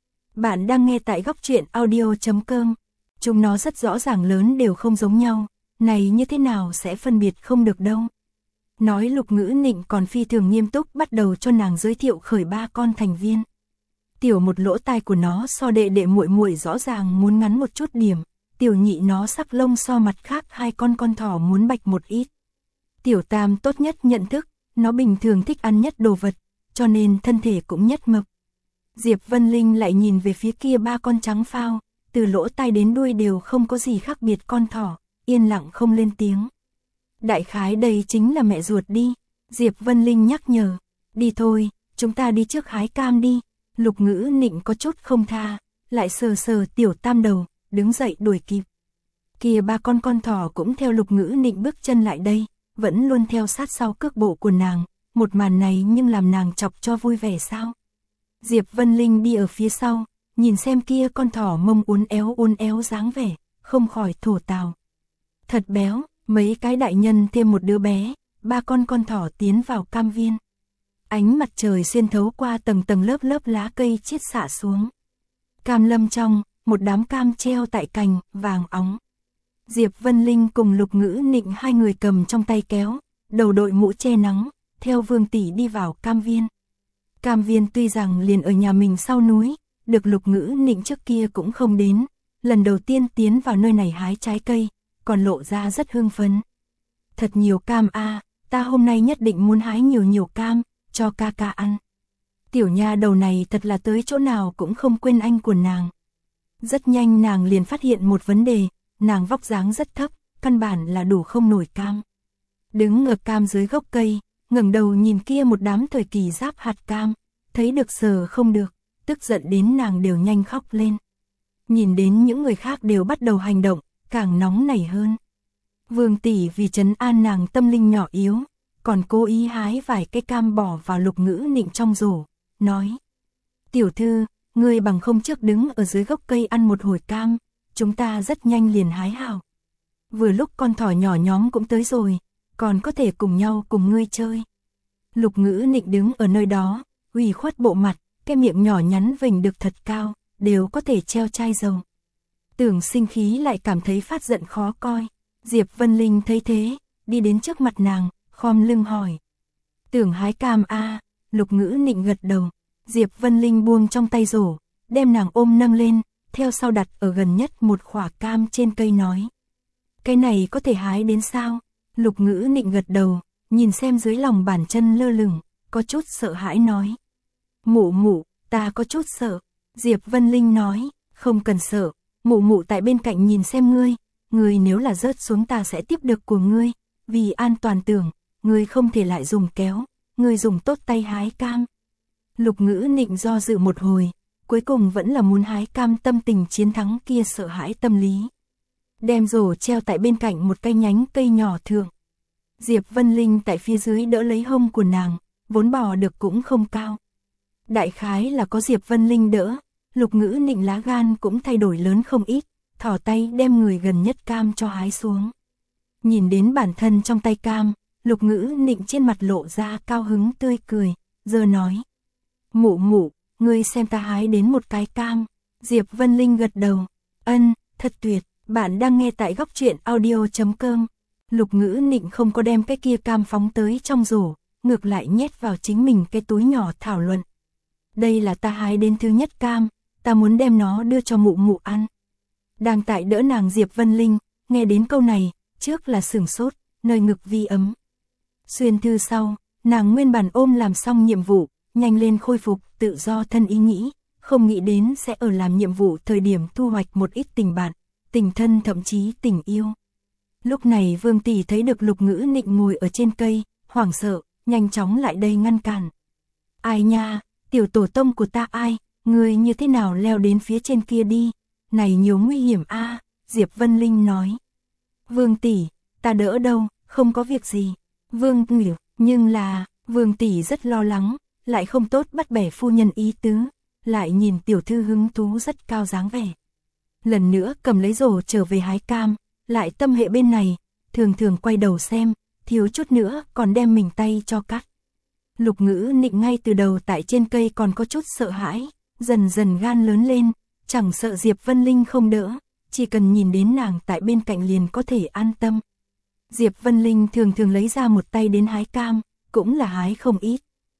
Bạn đang nghe tại góc truyện audio.com. Chúng nó rất rõ ràng lớn đều không giống nhau, này như thế nào sẽ phân biệt không được đâu. Nói Lục Ngữ Nịnh còn phi thường nghiêm túc bắt đầu cho nàng giới thiệu khởi ba con thành viên. Tiểu một lỗ tai của nó so đệ đệ muội muội rõ ràng muốn ngắn một chút điểm, tiểu nhị nó sắc lông so mặt khác hai con thỏ muốn bạch một ít. Tiểu tam tốt nhất nhận thức, nó bình thường thích ăn nhất đồ vật, cho nên thân thể cũng nhất mập. Diệp Vân Linh lại nhìn về phía kia ba con trắng phao, từ lỗ tai đến đuôi đều không có gì khác biệt con thỏ, yên lặng không lên tiếng. Đại khái đây chính là mẹ ruột đi, Diệp Vân Linh nhắc nhở, đi thôi, chúng ta đi trước hái cam đi. Lục Ngữ Nịnh có chút không tha, lại sờ sờ tiểu tam đầu, đứng dậy đuổi kịp. Kia ba con thỏ cũng theo Lục Ngữ Nịnh bước chân lại đây, vẫn luôn theo sát sau cước bộ của nàng, một màn này nhưng làm nàng chọc cho vui vẻ sao. Diệp Vân Linh đi ở phía sau, nhìn xem kia con thỏ mông uốn éo dáng vẻ, không khỏi thổ tào. Thật béo, mấy cái đại nhân thêm một đứa bé, ba con thỏ tiến vào cam viên. Ánh mặt trời xuyên thấu qua tầng lớp lá cây chiết xạ xuống. Cam lâm trong, một đám cam treo tại cành, vàng óng. Diệp Vân Linh cùng Lục Ngữ Nịnh hai người cầm trong tay kéo, đầu đội mũ che nắng, theo Vương tỷ đi vào cam viên. Cam viên tuy rằng liền ở nhà mình sau núi, được Lục Ngữ Nịnh trước kia cũng không đến, lần đầu tiên tiến vào nơi này hái trái cây, còn lộ ra rất hưng phấn. Thật nhiều cam a, ta hôm nay nhất định muốn hái nhiều cam, cho ca ca ăn. Tiểu nha đầu này thật là tới chỗ nào cũng không quên anh của nàng. Rất nhanh nàng liền phát hiện một vấn đề, nàng vóc dáng rất thấp, căn bản là đủ không nổi cam. Đứng ở cam dưới gốc cây, ngẩng đầu nhìn kia một đám thời kỳ giáp hạt cam, thấy được sờ không được, tức giận đến nàng đều nhanh khóc lên. Nhìn đến những người khác đều bắt đầu hành động, càng nóng nảy hơn. Vương tỷ vì trấn an nàng tâm linh nhỏ yếu, còn cố ý hái vài cây cam bỏ vào Lục Ngữ Nịnh trong rổ, nói. Tiểu thư, ngươi bằng không trước đứng ở dưới gốc cây ăn một hồi cam, chúng ta rất nhanh liền hái hảo. Vừa lúc con thỏ nhỏ nhóm cũng tới rồi, còn có thể cùng nhau cùng ngươi chơi. Lục Ngữ Nịnh đứng ở nơi đó, ủy khuất bộ mặt, cái miệng nhỏ nhắn vểnh được thật cao, đều có thể treo chai dầu. Tưởng sinh khí lại cảm thấy phát giận khó coi. Diệp Vân Linh thấy thế, đi đến trước mặt nàng, khom lưng hỏi. Tưởng hái cam a? Lục Ngữ Nịnh gật đầu. Diệp Vân Linh buông trong tay rổ, đem nàng ôm nâng lên, theo sau đặt ở gần nhất một khỏa cam trên cây nói. Cái này có thể hái đến sao? Lục Ngữ Nịnh gật đầu, nhìn xem dưới lòng bàn chân lơ lửng, có chút sợ hãi nói. Mụ, ta có chút sợ. Diệp Vân Linh nói, không cần sợ, mụ tại bên cạnh nhìn xem ngươi nếu là rớt xuống ta sẽ tiếp được của ngươi, vì an toàn tưởng, ngươi không thể lại dùng kéo, ngươi dùng tốt tay hái cam. Lục Ngữ Nịnh do dự một hồi, cuối cùng vẫn là muốn hái cam, tâm tình chiến thắng kia sợ hãi tâm lý. Đem rổ treo tại bên cạnh một cây nhánh cây nhỏ thượng. Diệp Vân Linh tại phía dưới đỡ lấy hông của nàng, vốn bò được cũng không cao. Đại khái là có Diệp Vân Linh đỡ, Lục Ngữ Nịnh lá gan cũng thay đổi lớn không ít, thỏ tay đem người gần nhất cam cho hái xuống. Nhìn đến bản thân trong tay cam, Lục Ngữ Nịnh trên mặt lộ ra cao hứng tươi cười, giờ nói. Mụ, ngươi xem ta hái đến một cái cam. Diệp Vân Linh gật đầu, ân, thật tuyệt, bạn đang nghe tại góc truyện audio.com. Lục Ngữ Nịnh không có đem cái kia cam phóng tới trong rổ, ngược lại nhét vào chính mình cái túi nhỏ thảo luận. Đây là ta hái đến thứ nhất cam, ta muốn đem nó đưa cho mụ ăn. Đang tại đỡ nàng Diệp Vân Linh, nghe đến câu này, trước là sửng sốt, nơi ngực vi ấm. Xuyên thư sau, nàng nguyên bản ôm làm xong nhiệm vụ, nhanh lên khôi phục tự do thân ý nghĩ, không nghĩ đến sẽ ở làm nhiệm vụ thời điểm thu hoạch một ít tình bạn, tình thân thậm chí tình yêu. Lúc này Vương tỷ thấy được Lục Ngữ Nịnh ngồi ở trên cây, hoảng sợ, nhanh chóng lại đây ngăn cản. Ai nha, tiểu tổ tông của ta ai, người như thế nào leo đến phía trên kia đi, này nhiều nguy hiểm a. Diệp Vân Linh nói. Vương tỷ, ta đỡ đâu, không có việc gì. Vương Ngửi, nhưng là, Vương tỷ rất lo lắng, lại không tốt bắt bẻ phu nhân ý tứ, lại nhìn tiểu thư hứng thú rất cao dáng vẻ. Lần nữa cầm lấy rổ trở về hái cam, lại tâm hệ bên này, thường thường quay đầu xem, thiếu chút nữa còn đem mình tay cho cắt. Lục Ngữ Nịnh ngay từ đầu tại trên cây còn có chút sợ hãi, dần dần gan lớn lên, chẳng sợ Diệp Vân Linh không đỡ, chỉ cần nhìn đến nàng tại bên cạnh liền có thể an tâm. Diệp Vân Linh thường thường lấy ra một tay đến hái cam, cũng là hái không ít.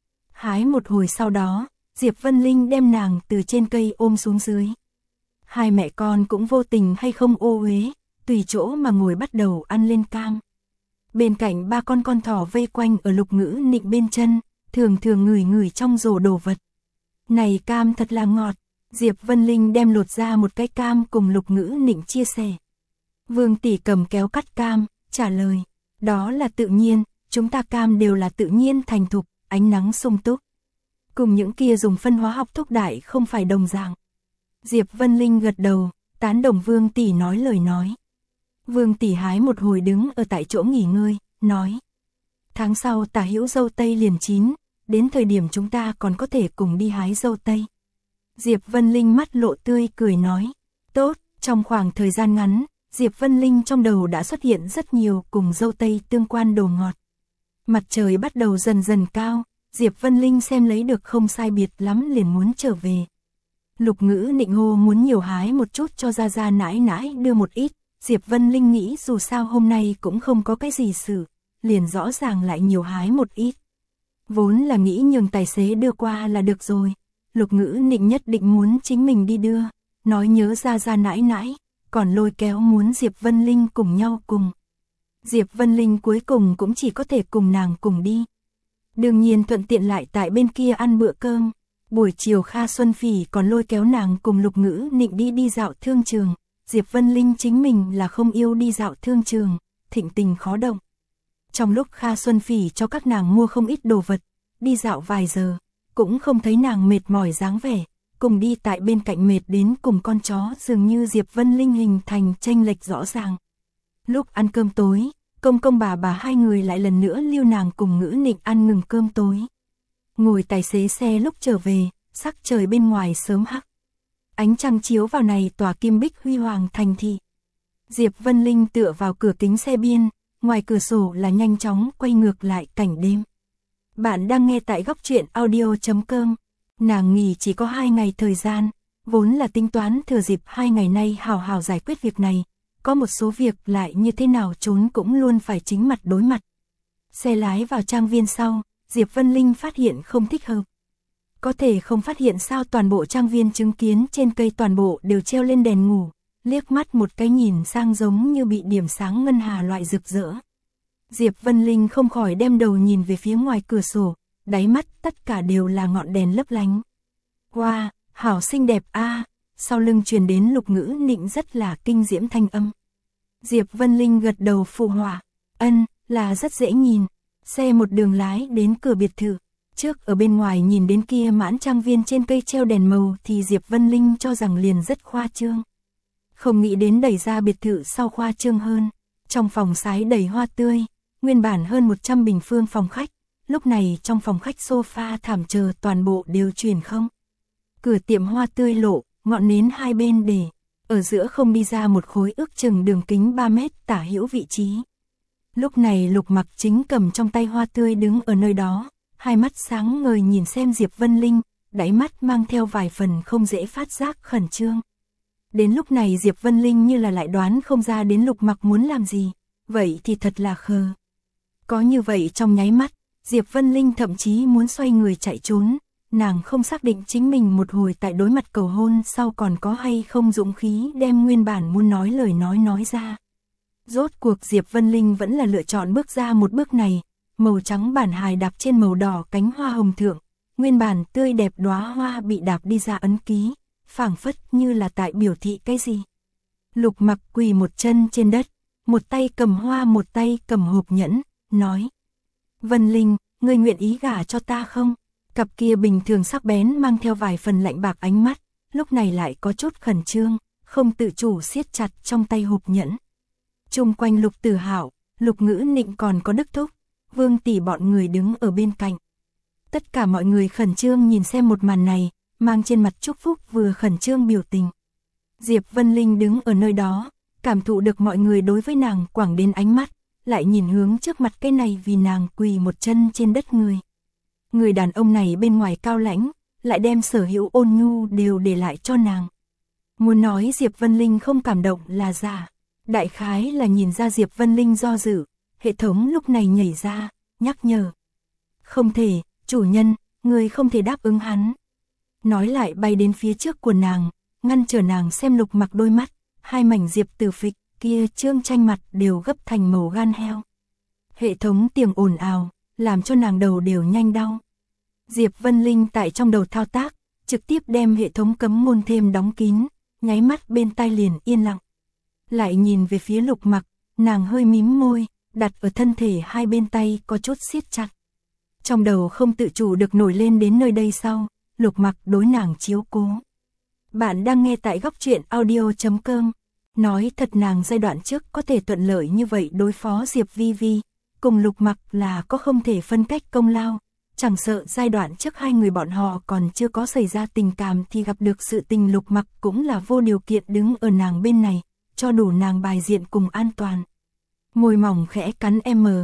Hái một hồi sau đó, Diệp Vân Linh đem nàng từ trên cây ôm xuống dưới. Hai mẹ con cũng vô tình hay không ô uế, tùy chỗ mà ngồi bắt đầu ăn lên cam. Bên cạnh ba con thỏ vây quanh ở Lục Ngữ Nịnh bên chân, thường thường ngửi ngửi trong rổ đồ vật. Này cam thật là ngọt, Diệp Vân Linh đem lột ra một cái cam cùng Lục Ngữ Nịnh chia sẻ. Vương tỷ cầm kéo cắt cam, trả lời, đó là tự nhiên, chúng ta cam đều là tự nhiên thành thục, ánh nắng sung túc. Cùng những kia dùng phân hóa học thúc đại không phải đồng dạng. Diệp Vân Linh gật đầu, tán đồng Vương tỷ nói lời nói. Vương tỷ hái một hồi đứng ở tại chỗ nghỉ ngơi, nói. Tháng sau tả hữu dâu tây liền chín, đến thời điểm chúng ta còn có thể cùng đi hái dâu tây. Diệp Vân Linh mắt lộ tươi cười nói. Tốt, trong khoảng thời gian ngắn, Diệp Vân Linh trong đầu đã xuất hiện rất nhiều cùng dâu tây tương quan đồ ngọt. Mặt trời bắt đầu dần dần cao, Diệp Vân Linh xem lấy được không sai biệt lắm liền muốn trở về. Lục Ngữ Nịnh hô muốn nhiều hái một chút cho ra ra nãi nãi đưa một ít, Diệp Vân Linh nghĩ dù sao hôm nay cũng không có cái gì sự, liền rõ ràng lại nhiều hái một ít. Vốn là nghĩ nhường tài xế đưa qua là được rồi, Lục Ngữ Nịnh nhất định muốn chính mình đi đưa, nói nhớ ra ra nãi nãi, còn lôi kéo muốn Diệp Vân Linh cùng nhau cùng. Diệp Vân Linh cuối cùng cũng chỉ có thể cùng nàng cùng đi. Đương nhiên thuận tiện lại tại bên kia ăn bữa cơm. Buổi chiều Kha Xuân Phỉ còn lôi kéo nàng cùng Lục Ngữ Nịnh đi dạo thương trường. Diệp Vân Linh chính mình là không yêu đi dạo thương trường, thịnh tình khó động. Trong lúc Kha Xuân Phỉ cho các nàng mua không ít đồ vật, đi dạo vài giờ, cũng không thấy nàng mệt mỏi dáng vẻ, cùng đi tại bên cạnh mệt đến cùng con chó dường như Diệp Vân Linh hình thành chênh lệch rõ ràng. Lúc ăn cơm tối, công bà hai người lại lần nữa lưu nàng cùng Ngữ Nịnh ăn ngừng cơm tối. Ngồi tài xế xe lúc trở về, sắc trời bên ngoài sớm hắc. Ánh trăng chiếu vào này tòa kim bích huy hoàng thành thị. Diệp Vân Linh tựa vào cửa kính xe biên, ngoài cửa sổ là nhanh chóng quay ngược lại cảnh đêm. Bạn đang nghe tại góc truyện audio.com. Nàng nghỉ chỉ có 2 ngày thời gian, vốn là tính toán thừa dịp 2 ngày nay hào hào giải quyết việc này. Có một số việc lại như thế nào trốn cũng luôn phải chính mặt đối mặt. Xe lái vào trang viên sau, Diệp Vân Linh phát hiện không thích hợp. Có thể không phát hiện sao toàn bộ trang viên chứng kiến trên cây toàn bộ đều treo lên đèn ngủ, liếc mắt một cái nhìn sang giống như bị điểm sáng ngân hà loại rực rỡ. Diệp Vân Linh không khỏi đem đầu nhìn về phía ngoài cửa sổ, đáy mắt tất cả đều là ngọn đèn lấp lánh. Wow, hảo xinh đẹp a. Sau lưng truyền đến Lục Ngữ Nịnh rất là kinh diễm thanh âm. Diệp Vân Linh gật đầu phụ họa, ân, là rất dễ nhìn. Xe một đường lái đến cửa biệt thự, trước ở bên ngoài nhìn đến kia mãn trang viên trên cây treo đèn màu thì Diệp Vân Linh cho rằng liền rất khoa trương. Không nghĩ đến đẩy ra biệt thự sau khoa trương hơn, trong phòng sái đầy hoa tươi, nguyên bản hơn 100 bình phương phòng khách, lúc này trong phòng khách sofa thảm chờ toàn bộ đều chuyển không. Cửa tiệm hoa tươi lộ, ngọn nến hai bên để, ở giữa không đi ra một khối ước chừng đường kính 3 mét tả hữu vị trí. Lúc này Lục Mặc chính cầm trong tay hoa tươi đứng ở nơi đó, hai mắt sáng ngời nhìn xem Diệp Vân Linh, đáy mắt mang theo vài phần không dễ phát giác khẩn trương. Đến lúc này Diệp Vân Linh như là lại đoán không ra đến Lục Mặc muốn làm gì, vậy thì thật là khờ. Có như vậy trong nháy mắt, Diệp Vân Linh thậm chí muốn xoay người chạy trốn, nàng không xác định chính mình một hồi tại đối mặt cầu hôn sau còn có hay không dũng khí đem nguyên bản muốn nói lời nói ra. Rốt cuộc Diệp Vân Linh vẫn là lựa chọn bước ra một bước này, màu trắng bản hài đạp trên màu đỏ cánh hoa hồng thượng, nguyên bản tươi đẹp đóa hoa bị đạp đi ra ấn ký, phảng phất như là tại biểu thị cái gì. Lục Mặc quỳ một chân trên đất, một tay cầm hoa một tay cầm hộp nhẫn, nói: Vân Linh, ngươi nguyện ý gả cho ta không? Cặp kia bình thường sắc bén mang theo vài phần lạnh bạc ánh mắt, lúc này lại có chút khẩn trương, không tự chủ siết chặt trong tay hộp nhẫn. Chung quanh Lục Tử Hạo, Lục Ngữ Nịnh còn có Đức Thúc, Vương tỷ bọn người đứng ở bên cạnh. Tất cả mọi người khẩn trương nhìn xem một màn này, mang trên mặt chúc phúc vừa khẩn trương biểu tình. Diệp Vân Linh đứng ở nơi đó, cảm thụ được mọi người đối với nàng quẳng đến ánh mắt, lại nhìn hướng trước mặt cái này vì nàng quỳ một chân trên đất người. Người đàn ông này bên ngoài cao lãnh, lại đem sở hữu ôn nhu đều để lại cho nàng. Muốn nói Diệp Vân Linh không cảm động là giả, đại khái là nhìn ra Diệp Vân Linh do dự, hệ thống lúc này nhảy ra, nhắc nhở. Không thể, chủ nhân, người không thể đáp ứng hắn. Nói lại bay đến phía trước của nàng, ngăn trở nàng xem Lục Mặc đôi mắt, hai mảnh diệp tử phịch kia trương tranh mặt đều gấp thành màu gan heo. Hệ thống tiếng ồn ào, làm cho nàng đầu đều nhanh đau. Diệp Vân Linh tại trong đầu thao tác, trực tiếp đem hệ thống cấm ngôn thêm đóng kín, nháy mắt bên tai liền yên lặng. Lại nhìn về phía Lục Mặc, nàng hơi mím môi, đặt ở thân thể hai bên tay có chút siết chặt. Trong đầu không tự chủ được nổi lên đến nơi đây sau, Lục Mặc đối nàng chiếu cố. Bạn đang nghe tại góc truyện audio.com. Nói thật nàng giai đoạn trước có thể thuận lợi như vậy đối phó Diệp Vi Vi, cùng Lục Mặc là có không thể phân cách công lao. Chẳng sợ giai đoạn trước hai người bọn họ còn chưa có xảy ra tình cảm thì gặp được sự tình Lục Mặc cũng là vô điều kiện đứng ở nàng bên này, cho đủ nàng bài diện cùng an toàn. Môi mỏng khẽ cắn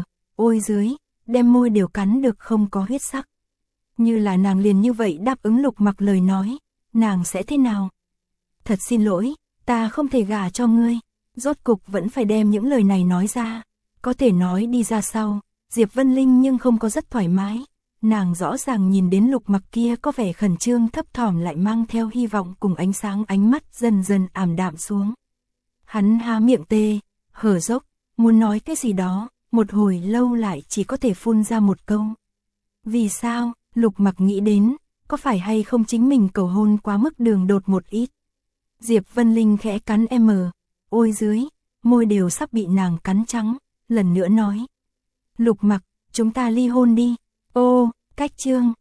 ôi dưới, đem môi đều cắn được không có huyết sắc. Như là nàng liền như vậy đáp ứng Lục Mặc lời nói, nàng sẽ thế nào? Thật xin lỗi, ta không thể gả cho ngươi. Rốt cục vẫn phải đem những lời này nói ra. Có thể nói đi ra sau, Diệp Vân Linh nhưng không có rất thoải mái. Nàng rõ ràng nhìn đến Lục Mặc kia có vẻ khẩn trương thấp thỏm lại mang theo hy vọng cùng ánh sáng ánh mắt dần dần ảm đạm xuống. Hắn há miệng tê, hở dốc, muốn nói cái gì đó, một hồi lâu lại chỉ có thể phun ra một câu. Vì sao? Lục Mặc nghĩ đến, có phải hay không chính mình cầu hôn quá mức đường đột một ít. Diệp Vân Linh khẽ cắn ôi dưới, môi đều sắp bị nàng cắn trắng, lần nữa nói. Lục Mặc, chúng ta ly hôn đi. Ô, cách chương.